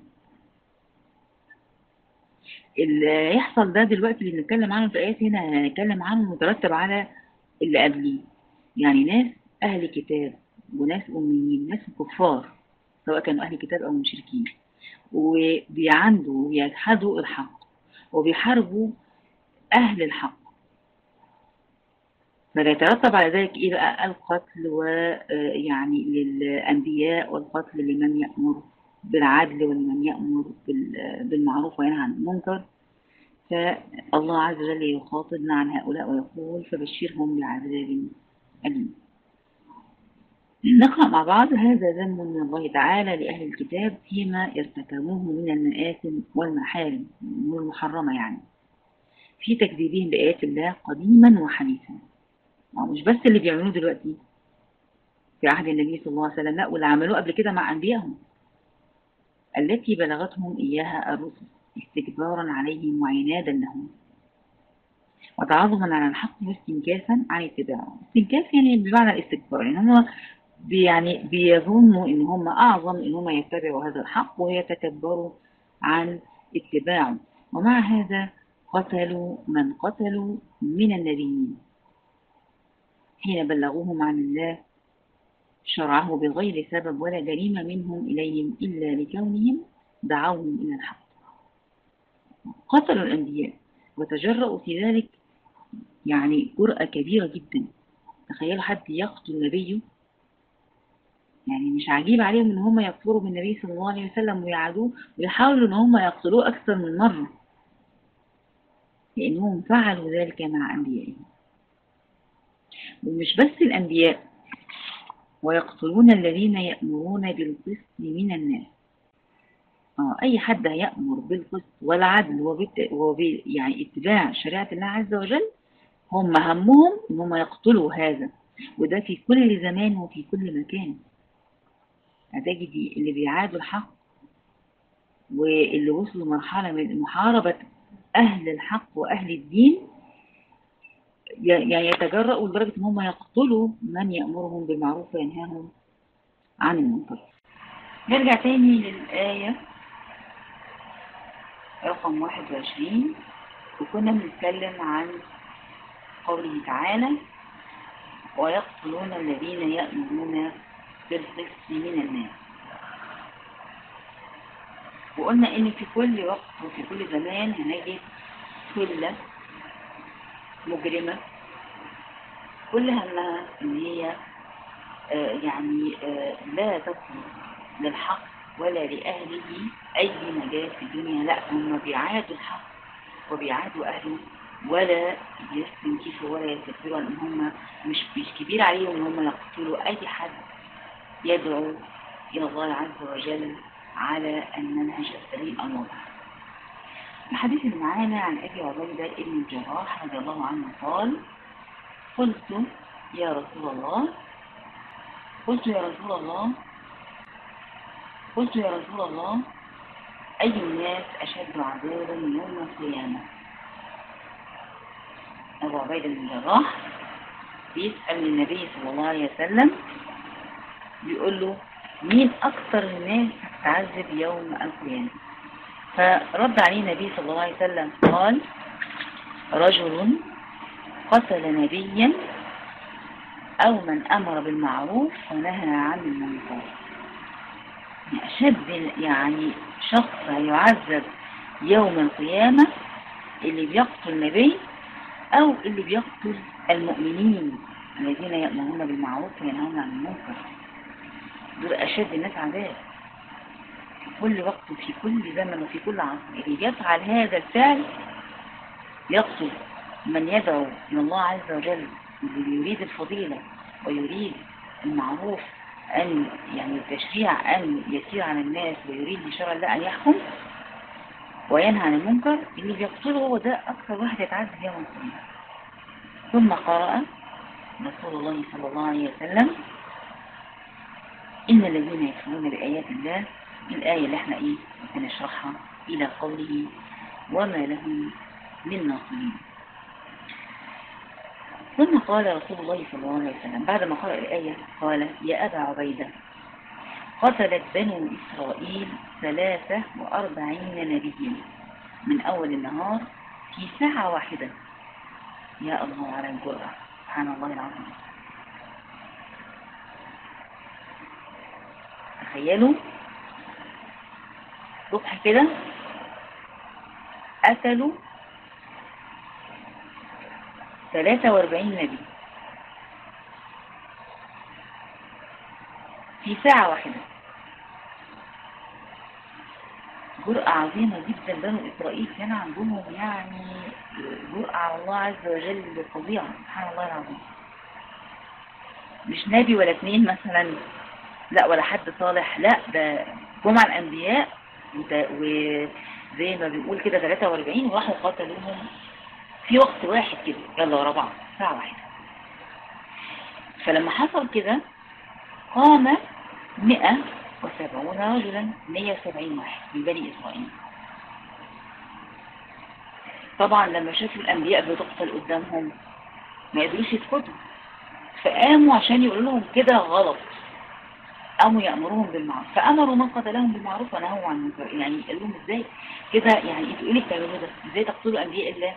اللي يحصل ده دلوقتي اللي بنتكلم عنه في الآيات هنا هنتكلم عنه مترتب على اللي قبليه، يعني ناس أهل كتاب وناس أميين، ناس كفار سواء كانوا أهل كتاب أو مشركين، وبيعندوا ويجحدوا الحق وبيحاربوا أهل الحق. فيترتب على ذلك إيه بقى؟ القتل، ويعني للأنبياء، والقتل لمن يأمر بالعدل ولمن يأمر بالمعروف وينهى عن المنكر. فالله عز وجل يخاطبنا عن هؤلاء ويقول: فبشرهم بعذاب أليم. نقرأ مع بعض: هذا ذنب من الله تعالى لأهل الكتاب فيما ارتكبوه من المآثم والمحارم والمحرمة، يعني في تكذيبهم بآيات الله قديما وحديثا. مش بس اللي بيعملوه دلوقتي في عهد النبي صلى الله عليه وسلم، لا، واللي عملوه قبل كده مع أنبيائهم التي بلغتهم إياها الرسل استكبارا عليهم وعنادا لهم وتعظما على الحق واستنكافا عن اتباعه. استنكاف يعني بمعنى الاستكبار، يعني هم يعني بيظنوا ان هم اعظم ان هم يتبعوا هذا الحق ويتكبروا عن اتباعه. ومع هذا قتلوا من قتلوا من النبيين حين بلغوهم عن الله شرعه بغير سبب ولا جريمة منهم إليهم إلا لكونهم دعوهم إلى الحق. قتلوا الأنبياء وتجرؤوا في ذلك يعني جرأة كبيرة جدا. تخيلوا حد يقتل نبيه، يعني مش عجيب عليهم ان هم يكفروا بالنبي صلى الله عليه وسلم ويعادوه ويحاولوا ان هم يقتلوه اكثر من مرة، لانهم فعلوا ذلك مع انبيائهم. ومش بس الانبياء، ويقتلون الذين يأمرون بالقسط من الناس. اي حد يأمر بالقسط والعدل يعني اتباع شريعة الله عز وجل، هم همهم ان هم يقتلوا هذا، وده في كل زمان وفي كل مكان. هتجدي اللي بيعادوا الحق واللي وصلوا مرحلة من محاربة أهل الحق وأهل الدين، يعني يتجرؤوا لدرجة ان هم يقتلوا من يأمرهم بالمعروف وينهاهم عن المنكر. نرجع تاني للآية رقم 21، وكنا بنتكلم عن قوله تعالى: ويقتلون الذين يأمرون بالقسط من الناس. وقلنا إن في كل وقت وفي كل زمان هنجد كل مجرمة كل همها إن هي لا تطلب للحق ولا لأهله أي نجاة في الدنيا. لا، هم بيعادوا الحق وبيعادوا أهله، ولا يستنكفوا ولا يستكبروا ان هم مش كبير عليهم ان هم يقتلوا اي حد يدعو الى الله عز وجل على المنهج السليم الواضح. الحديث اللي معانا عن ابي عبيده بن الجراح رضي الله عنه قال: قلت يا رسول الله اي الناس اشد عذابا يوم القيامه؟ أبو عبيدة بن الجراح بيسأل النبي صلى الله عليه وسلم، بيقول له مين أكثر الناس هتتعذب يوم القيامة؟ فرد عليه النبي صلى الله عليه وسلم قال: رجل قتل نبيا أو من أمر بالمعروف ونهى عن المنكر. أشد شخص يعذب يوم القيامة اللي بيقتل نبي أو اللي بيقتل المؤمنين الذين يأمرون بالمعروف وينهون عن المنكر. دول أشد الناس عذاب في كل وقت وفي كل زمن وفي كل عصر. اللي يفعل هذا الفعل يقتل من يدعو إلى الله عز وجل، اللي يريد الفضيلة ويريد المعروف التشريع أن يسير عن الناس، ويريد بشرع الله أن يحكم وينهى عن المنكر. اللي بيقتله هو ده أكثر واحد يتعذب يوم القيامة. ثم قرأ رسول الله صلى الله عليه وسلم: إن الذين يكفرون بآيات الله، الآية اللي احنا بنشرحها إلى قوله: وما لهم من ناصرين. ثم قال رسول الله صلى الله عليه وسلم بعد ما قرأ الآية قال: يا أبا عبيدة، قتلت بنو إسرائيل 43 نبيا من أول النهار في ساعة واحدة. يا الله على الجرأة، سبحان الله العظيم. تخيلوا صبح كده قتلوا 43 نبي في ساعة واحدة. جرأة عظيمة جدا. بنو إسرائيل كان عندهم جرأة على الله عز وجل فظيعة، سبحان الله العظيم. مش نبي ولا اثنين مثلا، لا، ولا حد صالح، لا، ده جمع الأنبياء وزي ما بيقول كده 43 وراحوا قتلوهم في وقت واحد كده، يلا ورا بعض، ساعة واحدة. فلما حصل كده قام 170 رجلا، 170 واحد من بني إسرائيل. طبعا لما شافوا الأنبياء بتقتل قدامهم ما قدروش يسكتوا، فقاموا عشان يقولوا لهم كده غلط، قاموا يأمرهم بالمعروف، فأمروا من قتلهم بالمعروف ونهوا عن المنكر. قال لهم ازاي كده؟ انتوا ايه اللي بتعملوه ده؟ ازاي تقتلوا أنبياء الله؟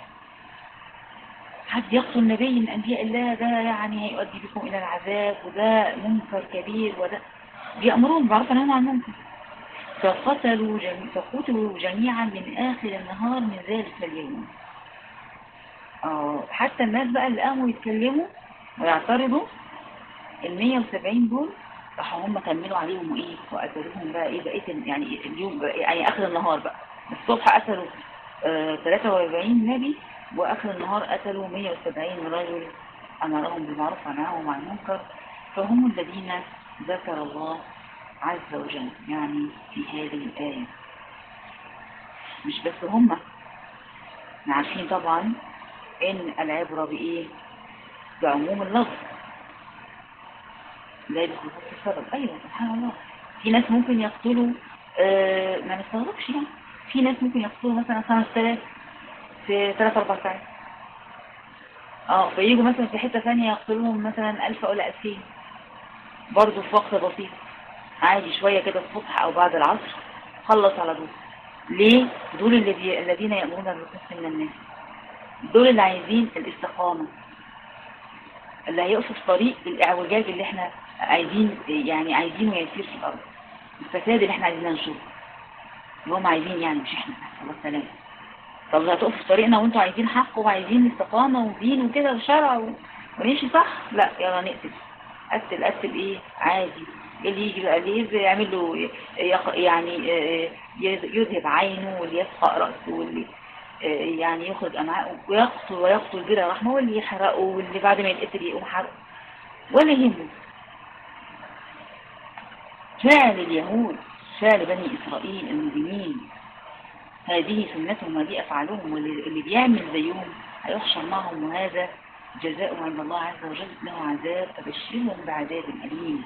حد يقتل نبي من أنبياء الله ده هيؤدي بكم إلى العذاب، وده منكر كبير، وده بيأمرون بالمعروف ونهوا عن المنكر. فقتلوا جميعا من آخر النهار من ذلك اليوم. حتى الناس بقى اللي قاموا يتكلموا ويعترضوا 170 دول راحوا هم كملوا عليهم وقتلوهم بقى بقيت اليوم آخر النهار بقى. الصبح قتلوا 43 نبي، وآخر النهار قتلوا 170 رجل أمرهم بالمعروف ونهاهم عن المنكر. فهم الذين ذكر الله عز وجل في هذه الآية. مش بس هم، عارفين طبعا إن العبرة بعموم اللفظ لا بخصوص السبب. أيوة، سبحان الله. في ناس ممكن يقتلوا ما نستغربش، في ناس ممكن يقتلوا مثلا 5000 في 3-4 ساعات. فييجوا مثلا في حتة ثانية يقتلوهم مثلا 1000 أو 2000 برضو في وقت بسيط عادي، شوية كده الصبح أو بعد العصر، خلص على دول. ليه؟ دول الذين يأمرون بالقسط من الناس، دول اللي عايزين الاستقامة، اللي هيقف في طريق الاعوجاج اللي احنا عايزين يعني عايزينه يسير في الارض، الفساد اللي احنا عايزين ننشره اللي هم عايزين، يعني مش احنا. الله السلام. طب هتقف في طريقنا وانتوا عايزين حق وعايزين استقامة ودين وكده وشرع ونمشي صح؟ لا، يلا نقتل. قتل ايه عادي. اللي يجي بقى اللي يجي يعمل له يعني يذهب عينه، واللي يسقى رأسه، واللي يعني يخرج أمعاءه ويقتل بلا رحمة، واللي يحرقه، واللي بعد ما يتقتل يقوم حرقه ولا يهمه. فعل اليهود، فعل بني إسرائيل المجرمين، هذه سنتهم وهذه أفعالهم، واللي بيعمل زيهم هيحشر معهم، وهذا جزاء عند الله عز وجل، له عذاب فبشرهم بعذاب أليم.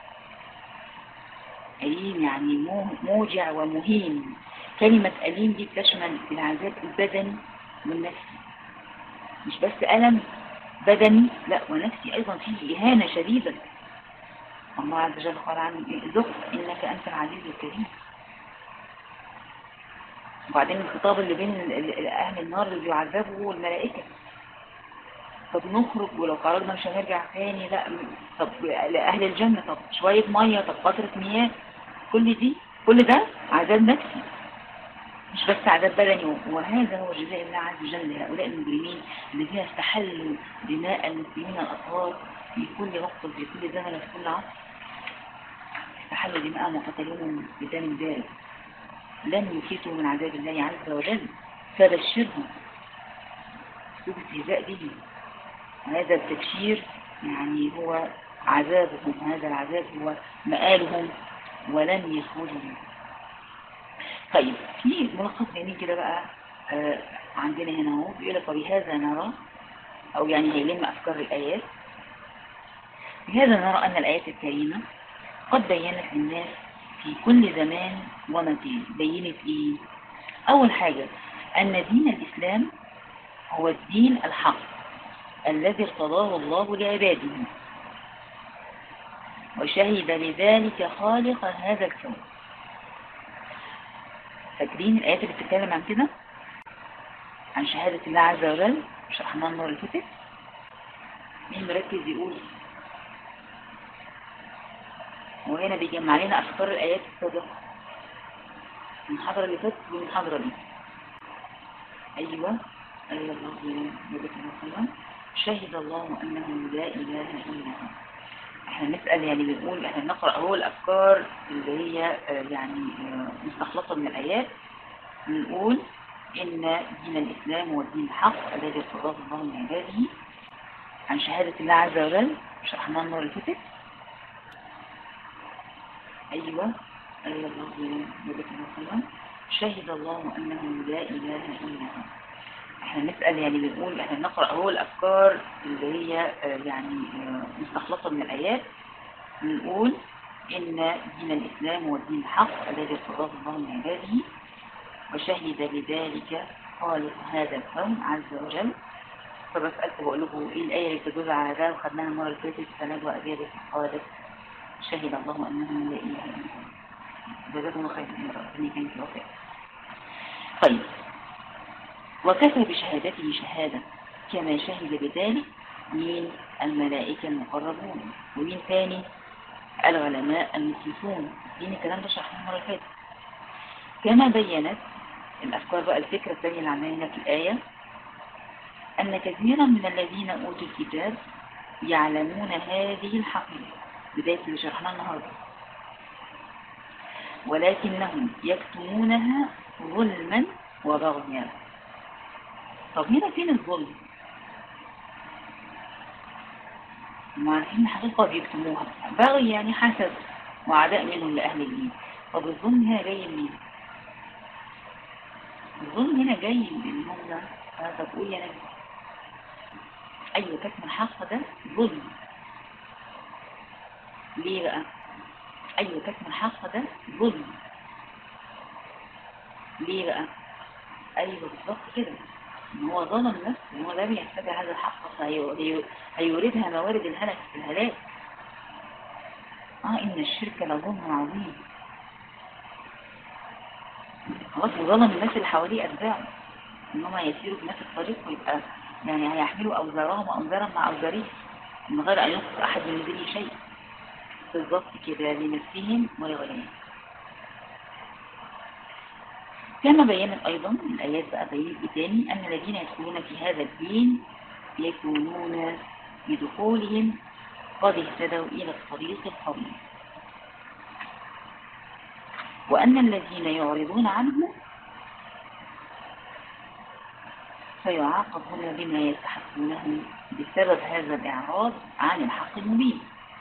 أليم يعني موجع ومهين. كلمة أليم دي بتشمل العذاب البدني والنفسي، مش بس ألم بدني، لا ونفسي أيضا، فيه إهانة شديدة. الله عز وجل قال عنه ذق إنك أنت العزيز الكريم. وبعدين الخطاب اللي بين أهل النار اللي بيعذبوا والملائكة، طب نخرج ولو خرجنا مش هنرجع تاني، لا. طب لأهل الجنة، طب شوية مية، طب قطرة مياه. كل ده عذاب نفسي، مش بس عذاب بدني. وهذا هو جزاء الله عز وجل لهؤلاء المجرمين الذين استحلوا دماء المسلمين الأطهار في كل وقت وفي كل زمن وفي كل عصر. استحلوا دماءهم وقتلوهم بدم بارد، لم يفيتوا من عذاب الله عز وجل، فبشرهم باستهزاء به. هذا التبشير يعني هو عذابهم، هذا العذاب هو مآلهم ولن يخرجوا منه. طيب، في ملخص جميل كده بقى عندنا هنا اهو، بيقول لك وبهذا نرى، او يعني هيلم افكار الايات. بهذا نرى ان الايات الكريمه قد بينت للناس في كل زمان ومكان. بينت ايه؟ اول حاجه ان دين الاسلام هو الدين الحق الذي ارتضاه الله لعباده، وشهد لذلك خالق هذا الكون. فاكرين الآيات اللي بتتكلم عن كده، عن شهادة الله عز وجل؟ شرحناها المرة اللي فاتت. مين مركز يقول؟ وهنا بيجمع لنا أفكار الآيات السابقة من المحاضرة اللي فاتت والمحاضرة دي. أيوة الله يبارك. شهد الله أنه لا إله إلا هو. احنا نسأل يعني بنقول احنا نقرأ هو الأفكار اللي هي يعني مستخلصة من الآيات. بنقول إن دين الإسلام هو الدين الحق الذي ارتضاه الله من عباده، عن شهادة الله عز وجل. شرحناها المرة اللي فاتت. أيوة الله يبارك. شهد الله أنه لا إله إلا هو. احنا نسأل يعني بنقول احنا نقرأ هو الأفكار اللي هي يعني مستخلصة من الآيات. بنقول إن دين الإسلام هو الدين الحق الذي ارتضاه الله من عباده، وشهد لذلك خالق هذا الكون عز وجل. فبسألكم بقول لكم ايه الآية اللي تدل على ده، وخدناها المرة اللي فاتت. فنجوى أجابة خالق شهد الله أنه لا إله إلا هو. جزاكم خير ربنا كان في وفاء. طيب، وكفى بشهادته شهادة كما شهد بذلك من الملائكة المقربون، ومين ثاني؟ العلماء المخلصون. دين الكلام ده شرحناه المرة اللي فاتت. كما بينت الأفكار بقى، الفكرة الثانية اللي عملنا في الآية، أن كثيرا من الذين أوتوا الكتاب يعلمون هذه الحقيقة، بداية اللي شرحناه النهاردة، ولكنهم يكتمونها ظلما وبغيا. طب هنا فين الظلم؟ ما عارفين الحقيقة بيكتموها. بغي يعني حسد وعداء منهم لأهل الدين. طب الظلم هنا جاي منين؟ الظلم هنا جاي من هم. طب قول يا نبي. أيوة، كتم الحق ده ظلم. ليه بقى؟ أيوة، كتم الحق ده ظلم. ليه بقى؟ أيوة بالضبط كده، إن هو ظلم نفسه، إن هو لم يتبع هذا الحق، فهيوردها موارد الهلك في الهلاك. إن الشرك لظلم عظيم. خلاص، وظلم الناس اللي حواليه أتباعه، إن هم يسيروا في نفس الطريق، ويبقى يعني هيحملوا أوزارهم وأوزارا مع أوزارهم. من غير أن ينقص أحد من ذي شيء، بالضبط كده لنفسهم ولغيرهم. كما بينت أيضا الآيات بقى بينت تاني أن الذين يدخلون في هذا الدين يكونون بدخولهم قد اهتدوا إلى الطريق القويم، وأن الذين يعرضون عنه فيعاقبون بما يستحقونه بسبب هذا الإعراض عن الحق المبين.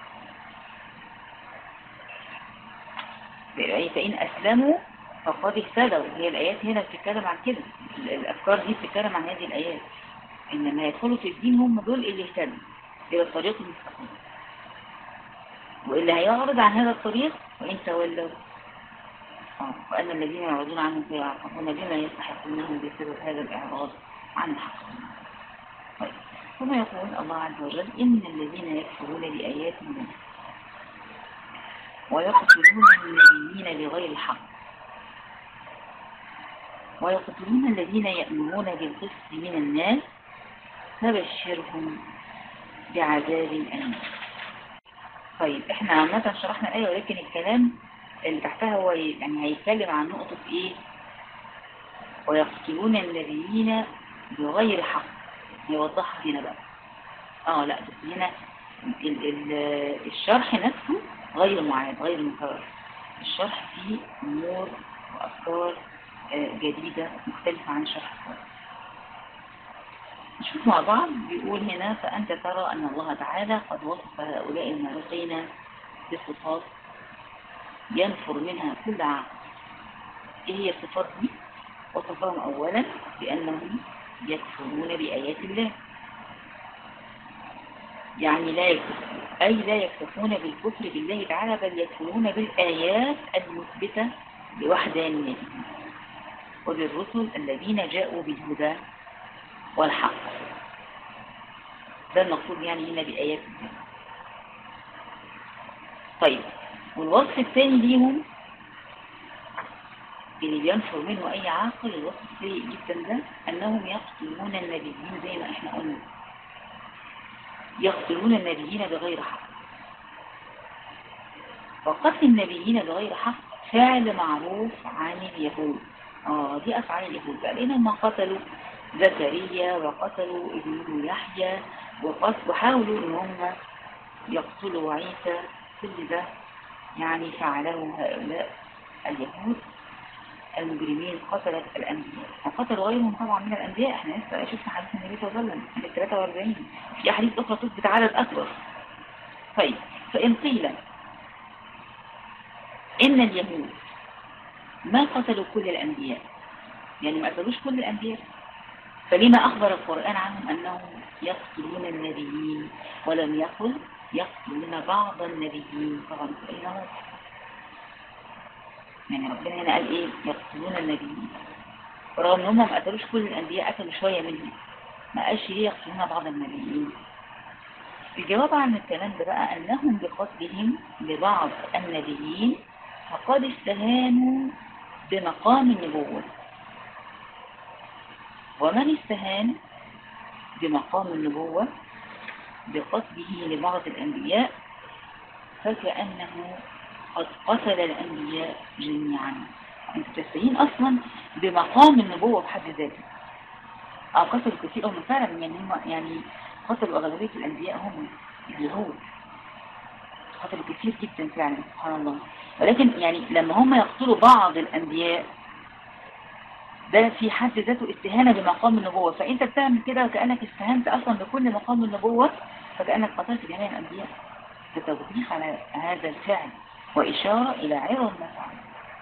فإن أسلموا فقد اهتدوا. هي الآيات هنا بتتكلم عن كده، الأفكار دي بتتكلم عن هذه الآيات، إنما يدخلوا في الدين هم دول اللي اهتدوا إلى الطريق المستقيم، واللي هيعرض عن هذا الطريق وإن تولوا وأن الذين يعرضون عنه فيعاقبون بما يستحقونه بسبب هذا الإعراض عن الحق. طيب، ثم يقول الله عز وجل إن الذين يكفرون بآيات الله ويقتلون النبيين بغير حق ويقتلون الذين يأمرون بالقسط من الناس فبشرهم بعذاب أليم. طيب، احنا عامة شرحنا الآية، ولكن الكلام اللي تحتها هو يعني هيتكلم عن نقطة ايه؟ ويقتلون النبيين بغير حق. يوضحها هنا بقى. لا، بس هنا الشرح نفسه غير معاد، غير مكرر. الشرح فيه أمور وأفكار جديدة مختلفة عن الشرح السابق. نشوف مع بعض. بيقول هنا: فأنت ترى أن الله تعالى قد وصف هؤلاء المنافقين بصفات ينفر منها كل عاقل. ايه هي الصفات دي؟ وصفهم أولا بأنهم يكفرون بآيات الله، يعني لا يكتفون بالكفر بالله تعالى، بل يكفرون بالآيات المثبتة بوحدانيته وبالرسل الذين جاءوا بالهدى والحق. ده المقصود يعني هنا بآيات الله. طيب، والوصف الثاني ليهم اللي بينفر منه أي عاقل، الوصف السيء جدا ده، أنهم يقتلون النبيين زي ما احنا قلنا، يقتلون النبيين بغير حق. وقتل النبيين بغير حق فعل معروف عن اليهود. دي أفعال اليهود بقى، لأنهم قتلوا زكريا وقتلوا ابنه يحيى وحاولوا ان هم يقتلوا عيسى. كل ده يعني فعله هؤلاء اليهود المجرمين، قتلت الأنبياء وقتلوا غيرهم طبعا من الأنبياء. احنا لسه شفنا حديث النبي صلى الله عليه وسلم من 43، في أحاديث أخرى تثبت عدد أكبر. طيب، فإن قيل إن اليهود ما قتلوا كل الأنبياء، يعني ما قتلوش كل الأنبياء، فلما أخبر القرآن عنهم أنهم يقتلون النبيين ولم يقل يقتلون بعض النبيين؟ طبعا فإنه يعني ربنا هنا قال إيه؟ يقتلون النبيين، ورغم أنهم ما قتلوش كل الأنبياء، قتلوا شوية منهم، ما قالش ليه يقتلون بعض النبيين. الجواب عن الكلام ده بقى أنهم بقتلهم لبعض النبيين فقد استهانوا بمقام النبوة، ومن استهان بمقام النبوة بقتله لبعض الأنبياء فكأنه قد قتل الأنبياء جميعا. انت تستهين أصلا بمقام النبوة بحد ذاته. قتلوا كثير هم فعلا، يعني قتلوا أغلبية الأنبياء هم اليهود، قتلوا كثير جدا فعلا سبحان الله. ولكن يعني لما هم يقتلوا بعض الأنبياء ده في حد ذاته استهانة بمقام النبوة، فأنت بتعمل كده وكأنك استهانت أصلا بكل مقام النبوة، فكأنك قتلت جميع الأنبياء. بتوضيح على هذا الفعل وإشارة إلى عظم ما فعل.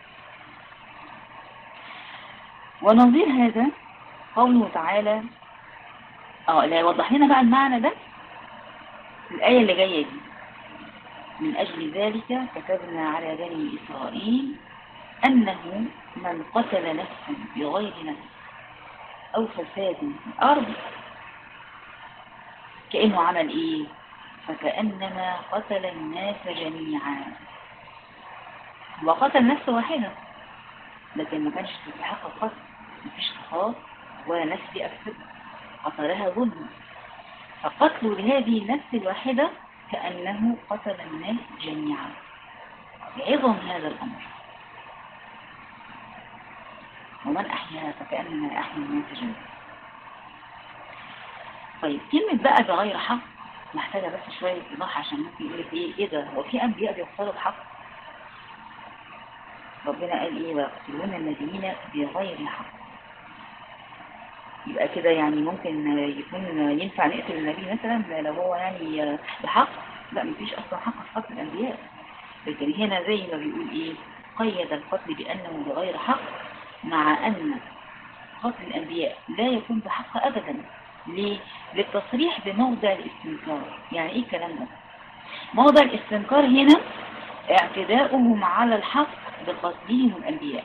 ونظير هذا قوله تعالى اللي يوضح لنا بقى المعنى ده الآية اللي جاية دي: من أجل ذلك كتبنا على بني إسرائيل أنه من قتل نفسا بغير نفس أو فساد في الأرض كأنه عمل إيه؟ فكأنما قتل الناس جميعا. وقتل نفس واحدة، لكن ما كانش تستحق القتل، مفيش قصاص ولا نفس أفسد، قتلها ظلم. فقتله لهذه النفس الواحدة كأنه قتل الناس جميعا. عظم هذا الأمر. ومن أحياها فكأنما أحيا الناس جميعا. طيب كلمة بقى بغير حق محتاجة بس شوية إيضاح، عشان ممكن يقولك إيه ده، هو في أنبياء بيقتلوا بحق؟ ربنا قال إيه؟ ويقتلون الذين بغير حق. يبقى كده يعني ممكن يكون ينفع نقتل النبي مثلا لو هو يعني بحق؟ لا، مفيش أصلا حق في قتل الأنبياء. لكن هنا زي ما بيقول إيه، قيد القتل بأنه بغير حق، مع أن قتل الأنبياء لا يكون بحق أبدا. ليه؟ للتصريح بموضع الاستنكار. يعني إيه الكلام ده؟ موضع الاستنكار هنا اعتداؤهم على الحق بقتلهم الأنبياء.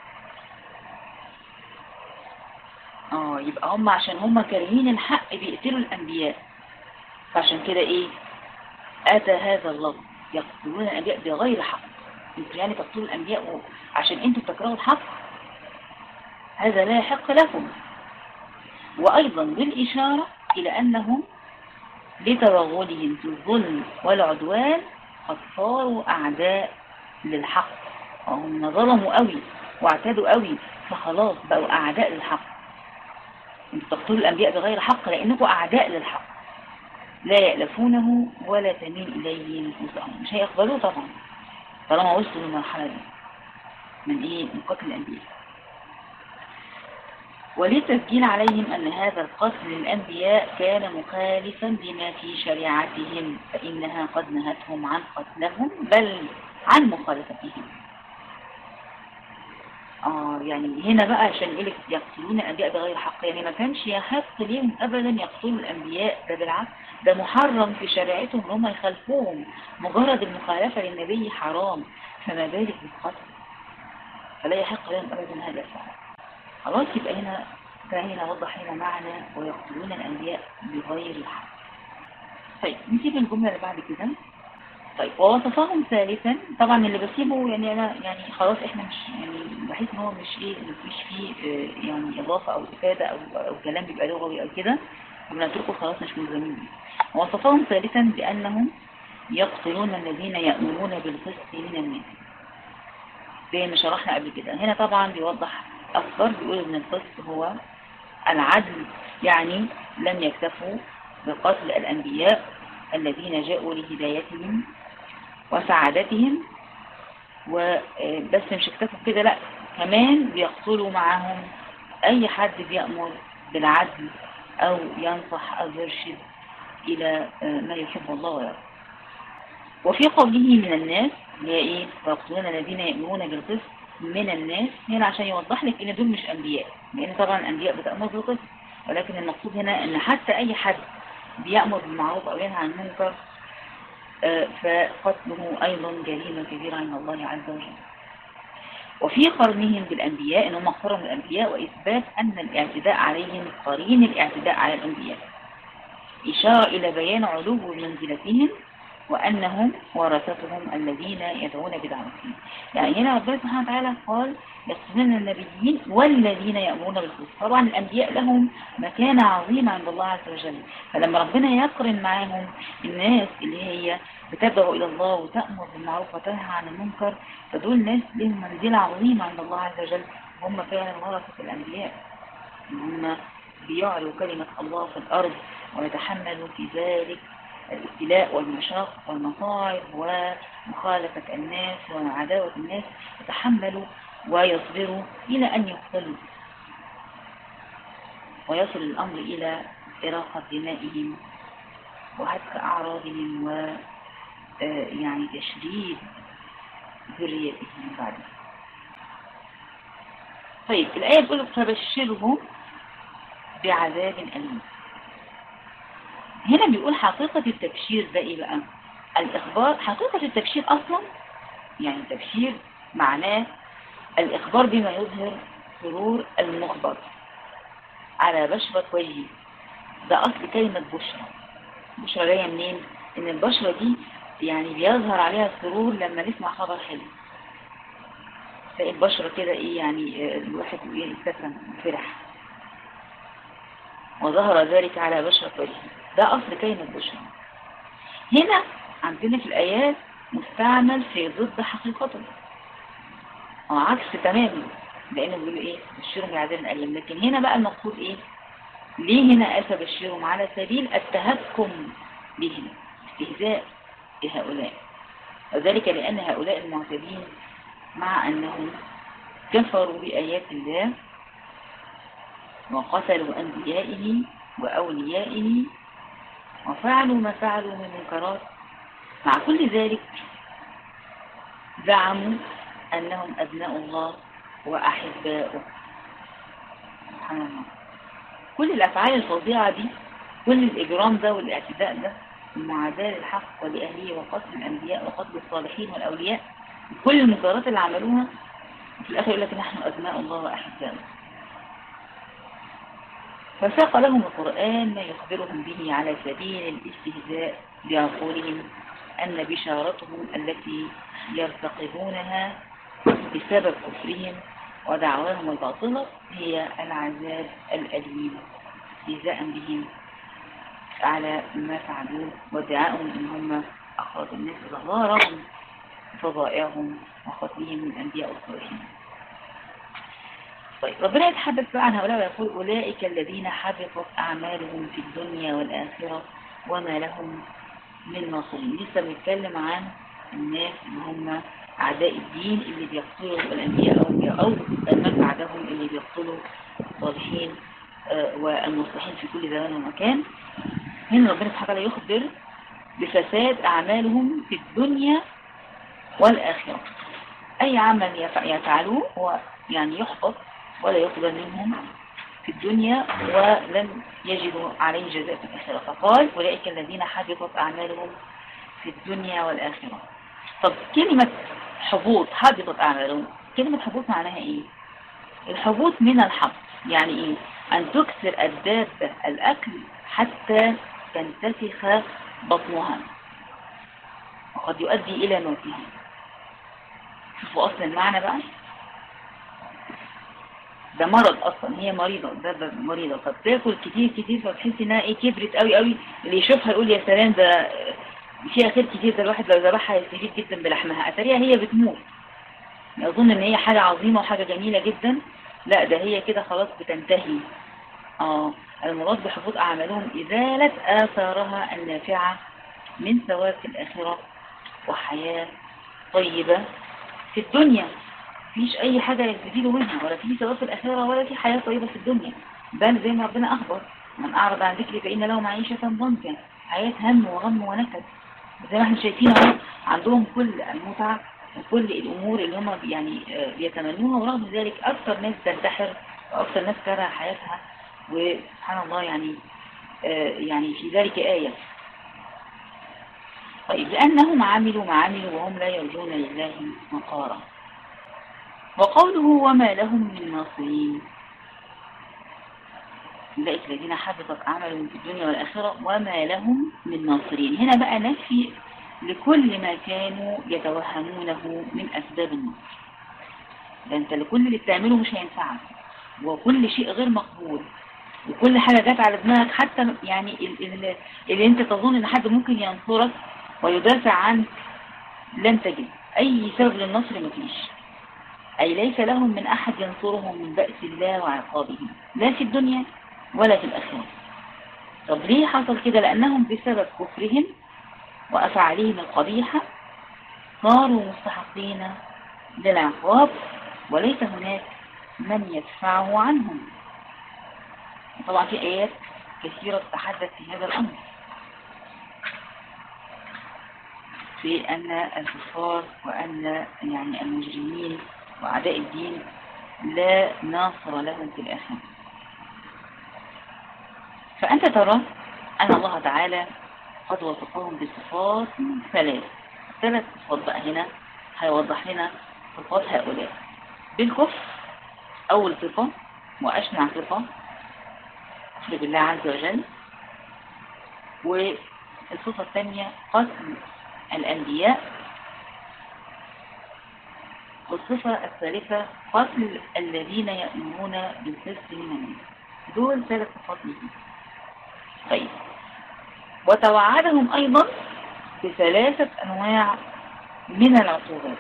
يبقى هم عشان هم كارهين الحق بيقتلوا الأنبياء، فعشان كده إيه؟ أتى هذا اللفظ يقتلون الأنبياء بغير حق. انتوا يعني تقتلوا الأنبياء عشان انتوا بتكرهوا الحق؟ هذا لا يحق لكم. وأيضا بالإشارة إلى أنهم لتوغلهم في الظلم والعدوان قد صاروا أعداء للحق، وهم ظلموا قوي واعتدوا قوي، فخلاص بقوا أعداء للحق. انتوا تقتلوا الأنبياء بغير حق لأنكم أعداء للحق، لا يألفونه ولا تميل إليه نفوسهم. مش هيقبلوه طبعا طالما وصلوا للمرحلة دي من قتل الأنبياء. وللتسجيل عليهم أن هذا القتل للأنبياء كان مخالفا لما في شريعتهم، فإنها قد نهتهم عن قتلهم بل عن مخالفتهم. يعني هنا بقى عشان يقولك يقتلون الأنبياء بغير حق، يعني ما كانش يحق ليهم أبدا يقتلوا الأنبياء، ده بالعكس ده محرم في شريعتهم ان هم يخالفوهم. مجرد المخالفة للنبي حرام، فما بالك بالقتل؟ فلا يحق لهم أبدا هذا الفعل. خلاص، يبقى هنا وضح هنا معنى ويقتلون الأنبياء بغير الحق. طيب نسيب الجملة اللي بعد كده. طيب ووصفهم ثالثا، طبعا اللي بسيبه يعني أنا يعني خلاص احنا مش يعني بحيث ان هو مفيش فيه يعني إضافة أو إفادة أو كلام بيبقى لغوي أو كده، فبنتركه خلاص مش ملزمين بيه. ووصفهم ثالثا بأنهم يقتلون الذين يأمرون بالقسط من الناس، زي ما شرحنا قبل كده. هنا طبعا بيوضح أكثر، بيقول ان القسط هو العدل، يعني لم يكتفوا بقتل الأنبياء الذين جاءوا لهدايتهم وسعادتهم وبس، مش اكتفوا كده، لا كمان بيقتلوا معهم أي حد بيأمر بالعدل أو ينصح أو يرشد إلى ما يحب الله ويرضى. وفي قوله من الناس اللي هي إيه؟ ويقتلون الذين يأمرون بالقسط من الناس، هنا عشان يوضح لك إن دول مش أنبياء، لأن طبعا الأنبياء بتأمر بالقسط، ولكن المقصود هنا إن حتى أي حد بيأمر بالمعروف أو ينهى عن المنكر فقتله أيضا جريمة كبيرة عند الله عز وجل. وفي قرنهم بالأنبياء إنهم قرنوا الأنبياء، وإثبات أن الاعتداء عليهم قرين الاعتداء على الأنبياء، إشارة إلى بيان علو منزلتهم وأنهم ورثتهم الذين يدعون بدعوتهم. يعني هنا ربنا سبحانه وتعالى قال يقتلون النبيين والذين يأمرون بالقسط. طبعا الأنبياء لهم مكانة عظيمة عند الله عز وجل، فلما ربنا يقرن معاهم الناس اللي هي بتدعو إلى الله وتأمر بالمعروف وتنهى عن المنكر، فدول ناس لهم منزلة عظيمة عند الله عز وجل، هم فعلا ورثة الأنبياء، هم بيعلوا كلمة الله في الأرض ويتحملوا في ذلك الابتلاء والمشاق والمصائب ومخالفة الناس وعداوة الناس، يتحملوا ويصبروا إلى أن يقتلوا، ويصل الأمر إلى إراقة دمائهم وهتك أعراضهم يعني تشريد ذريتهم بعد. طيب الآية بتقول فبشرهم بعذاب أليم. هنا بيقول حقيقة التبشير ده إيه بقى؟ الإخبار. حقيقة التبشير أصلا يعني التبشير معناه الإخبار بما يظهر سرور المخبر على بشرة وجهه. ده أصل كلمة بشرة. بشرة جاية منين؟ إن البشرة دي يعني بيظهر عليها السرور لما نسمع خبر حلو. تلاقي البشرة كده إيه يعني الواحد ابتسم فرح. وظهر ذلك على بشرة وجهه. ده أصل كلمة بشرى. هنا عندنا في الآيات مستعمل في ضد حقيقته، أو عكس تماما، لأنه بيقولوا إيه؟ بشرهم بعذاب أليم. لكن هنا بقى المقصود إيه؟ ليه هنا قال فبشرهم على سبيل التهكم بهم، استهزاء بهؤلاء، وذلك لأن هؤلاء المعتدين مع أنهم كفروا بآيات الله وقتلوا أنبيائه وأوليائه وفعلوا ما فعلوا من منكرات، مع كل ذلك زعموا أنهم أبناء الله وأحباؤه. سبحان الله. كل الأفعال الفظيعة دي، كل الإجرام ده والاعتداء ده، المعاداة للحق ولأهله وقتل الأنبياء وقتل الصالحين والأولياء، كل المنكرات اللي عملوها، في الآخر يقول لك نحن أبناء الله وأحباؤه. فساق لهم القرآن ما يخبرهم به على سبيل الاستهزاء بعقولهم أن بشارتهم التي يرتقبونها بسبب كفرهم ودعواهم الباطلة هي العذاب الأليم، استهزاء بهم على ما فعلوه وادعاءهم إن هم أخرجوا الناس ظهارهم فضائعهم وقتلهم من الأنبياء والصالحين. طيب ربنا يتحدث بقى عن هؤلاء ويقول أولئك الذين حبطت أعمالهم في الدنيا والآخرة وما لهم من ناصرين. لسه بنتكلم عن الناس اللي هم أعداء الدين اللي بيقتلوا الأنبياء أو من بعدهم اللي بيقتلوا الصالحين والمصلحين في كل زمان ومكان. هنا ربنا سبحانه وتعالى يخبر بفساد أعمالهم في الدنيا والآخرة. أي عمل يفعلوه هو يعني يحبط ولا يقبل منهم في الدنيا ولن يجدوا عليه جزاء في الآخرة. فقال أولئك الذين حبطت أعمالهم في الدنيا والآخرة. طب كلمة حبوط، حبطت أعمالهم، كلمة حبوط معناها إيه؟ الحبوط من الحبط، يعني إيه؟ أن تكسر الدابة الأكل حتى تنتفخ بطنها وقد يؤدي إلى موتها. شوفوا أصل المعنى بقى، ده مرض أصلا، هي مريضة، ده مريضة، فبتاكل كتير كتير فتحس إنها إيه كبرت قوي قوي، اللي يشوفها يقول يا سلام ده فيها خير كتير، ده الواحد لو ذبحها يستفيد جدا بلحمها، أثريها هي بتموت. أظن إن هي حاجة عظيمة وحاجة جميلة جدا، لا ده هي كده خلاص بتنتهي. المراد بحبوط أعمالهم إزالة آثارها النافعة من ثواب في الآخرة وحياة طيبة في الدنيا. مفيش أي حاجة يستفيدوا منها، ولا في ثواب في الآخرة ولا في حياة طيبة في الدنيا. بل زي ما ربنا أخبر من أعرض عن ذكري فإن له معيشة ضنكا، حياة هم وغم ونكد. زي ما احنا شايفين اهو عندهم كل المتع وكل الأمور اللي هم يعني بيتمنوها، ورغم ذلك أكثر ناس تنتحر وأكثر ناس كره حياتها. وسبحان الله يعني في ذلك آية. طيب لأنهم عملوا ما عملوا وهم لا يرجون لله مقارا. وقوله وما لهم من ناصرين، أولئك الذين حبطت أعمالهم في الدنيا والآخرة وما لهم من ناصرين. هنا بقى نفي لكل ما كانوا يتوهمونه من أسباب النصر. ده أنت لكل اللي بتعمله مش هينفعك، وكل شيء غير مقبول، وكل حاجة جات على دماغك، حتى يعني اللي أنت تظن أن حد ممكن ينصرك ويدافع عنك لن تجد أي سبب للنصر، مفيش. أي ليس لهم من أحد ينصرهم من بأس الله وعقابه، لا في الدنيا ولا في الآخرة. طب ليه حصل كده؟ لأنهم بسبب كفرهم وأفعالهم القبيحة صاروا مستحقين للعقاب، وليس هناك من يدفعه عنهم. طبعا في آيات كثيرة تتحدث في هذا الأمر، في أن الكفار وأن يعني المجرمين وأعداء الدين لا ناصر لهم في الآخرة. فأنت ترى أن الله تعالى قد وصفهم بصفات ثلاث صفات بقى هنا هيوضح لنا صفات هؤلاء. بالكفر أول صفة وأشنع صفة، كفر بالله عز وجل. والصفة الثانية قتل الأنبياء. والصفة الثالثة قتل الذين يأمرون بالقسط من الناس. دول 3 صفات ليهم. طيب، وتوعدهم أيضا ب3 أنواع من العقوبات.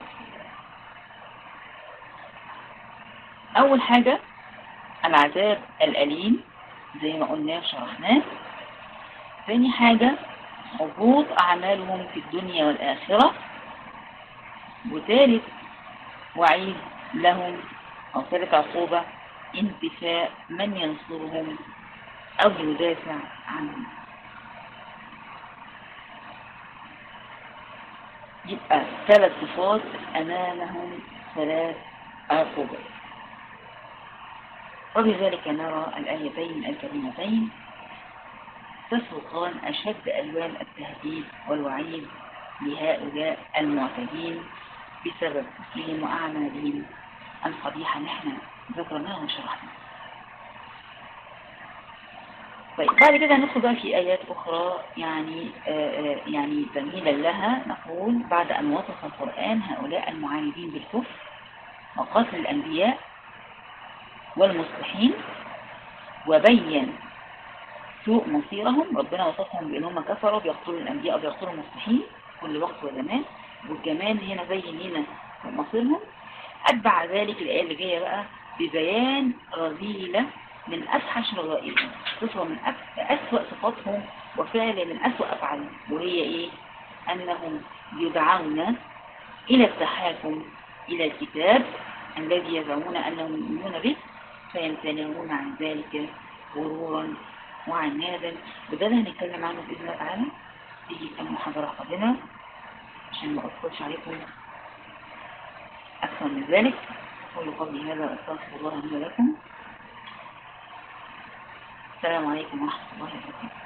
أول حاجة العذاب الأليم زي ما قلنا وشرحناه. ثاني حاجة حبوط أعمالهم في الدنيا والآخرة. وثالث وعيد لهم أو ثالث عقوبة انتفاء من ينصرهم أو يدافع عنهم. يبقى 3 صفات أمامهم 3 عقوبات. وبذلك نرى الآيتين الكريمتين تسوقان أشد ألوان التهديد والوعيد لهؤلاء المعتدين بسبب كفرهم وأعمالهم القبيحة نحن ذكرناها وشرحناها. طيب، بعد كده ندخل بقى في آيات أخرى يعني تمهيلا لها. نقول بعد أن وصف القرآن هؤلاء المعاندين بالكفر وقتل الأنبياء والمصلحين وبين سوء مصيرهم، ربنا وصفهم بأنهم كفروا بيقتلوا الأنبياء وبيقتلوا المصلحين كل وقت وزمان، وكمان هنا بين لنا مصيرهم. أتبع ذلك الآية اللي جاية بقى ببيان رذيلة من أفحش رذائلهم، صفة من أسوأ صفاتهم وفعل من أسوأ أفعالهم، وهي إيه؟ أنهم يدعون إلى التحاكم إلى الكتاب الذي يزعمون أنهم يؤمنون به فيمتنعون عن ذلك غرورا وعنادا. وده اللي هنتكلم عنه بإذن الله تعالى في المحاضرة قادمة عشان ما أطولش عليكم أكثر من ذلك. أقول قولي هذا أستغفر الله لي ولكم. السلام عليكم ورحمة الله وبركاته.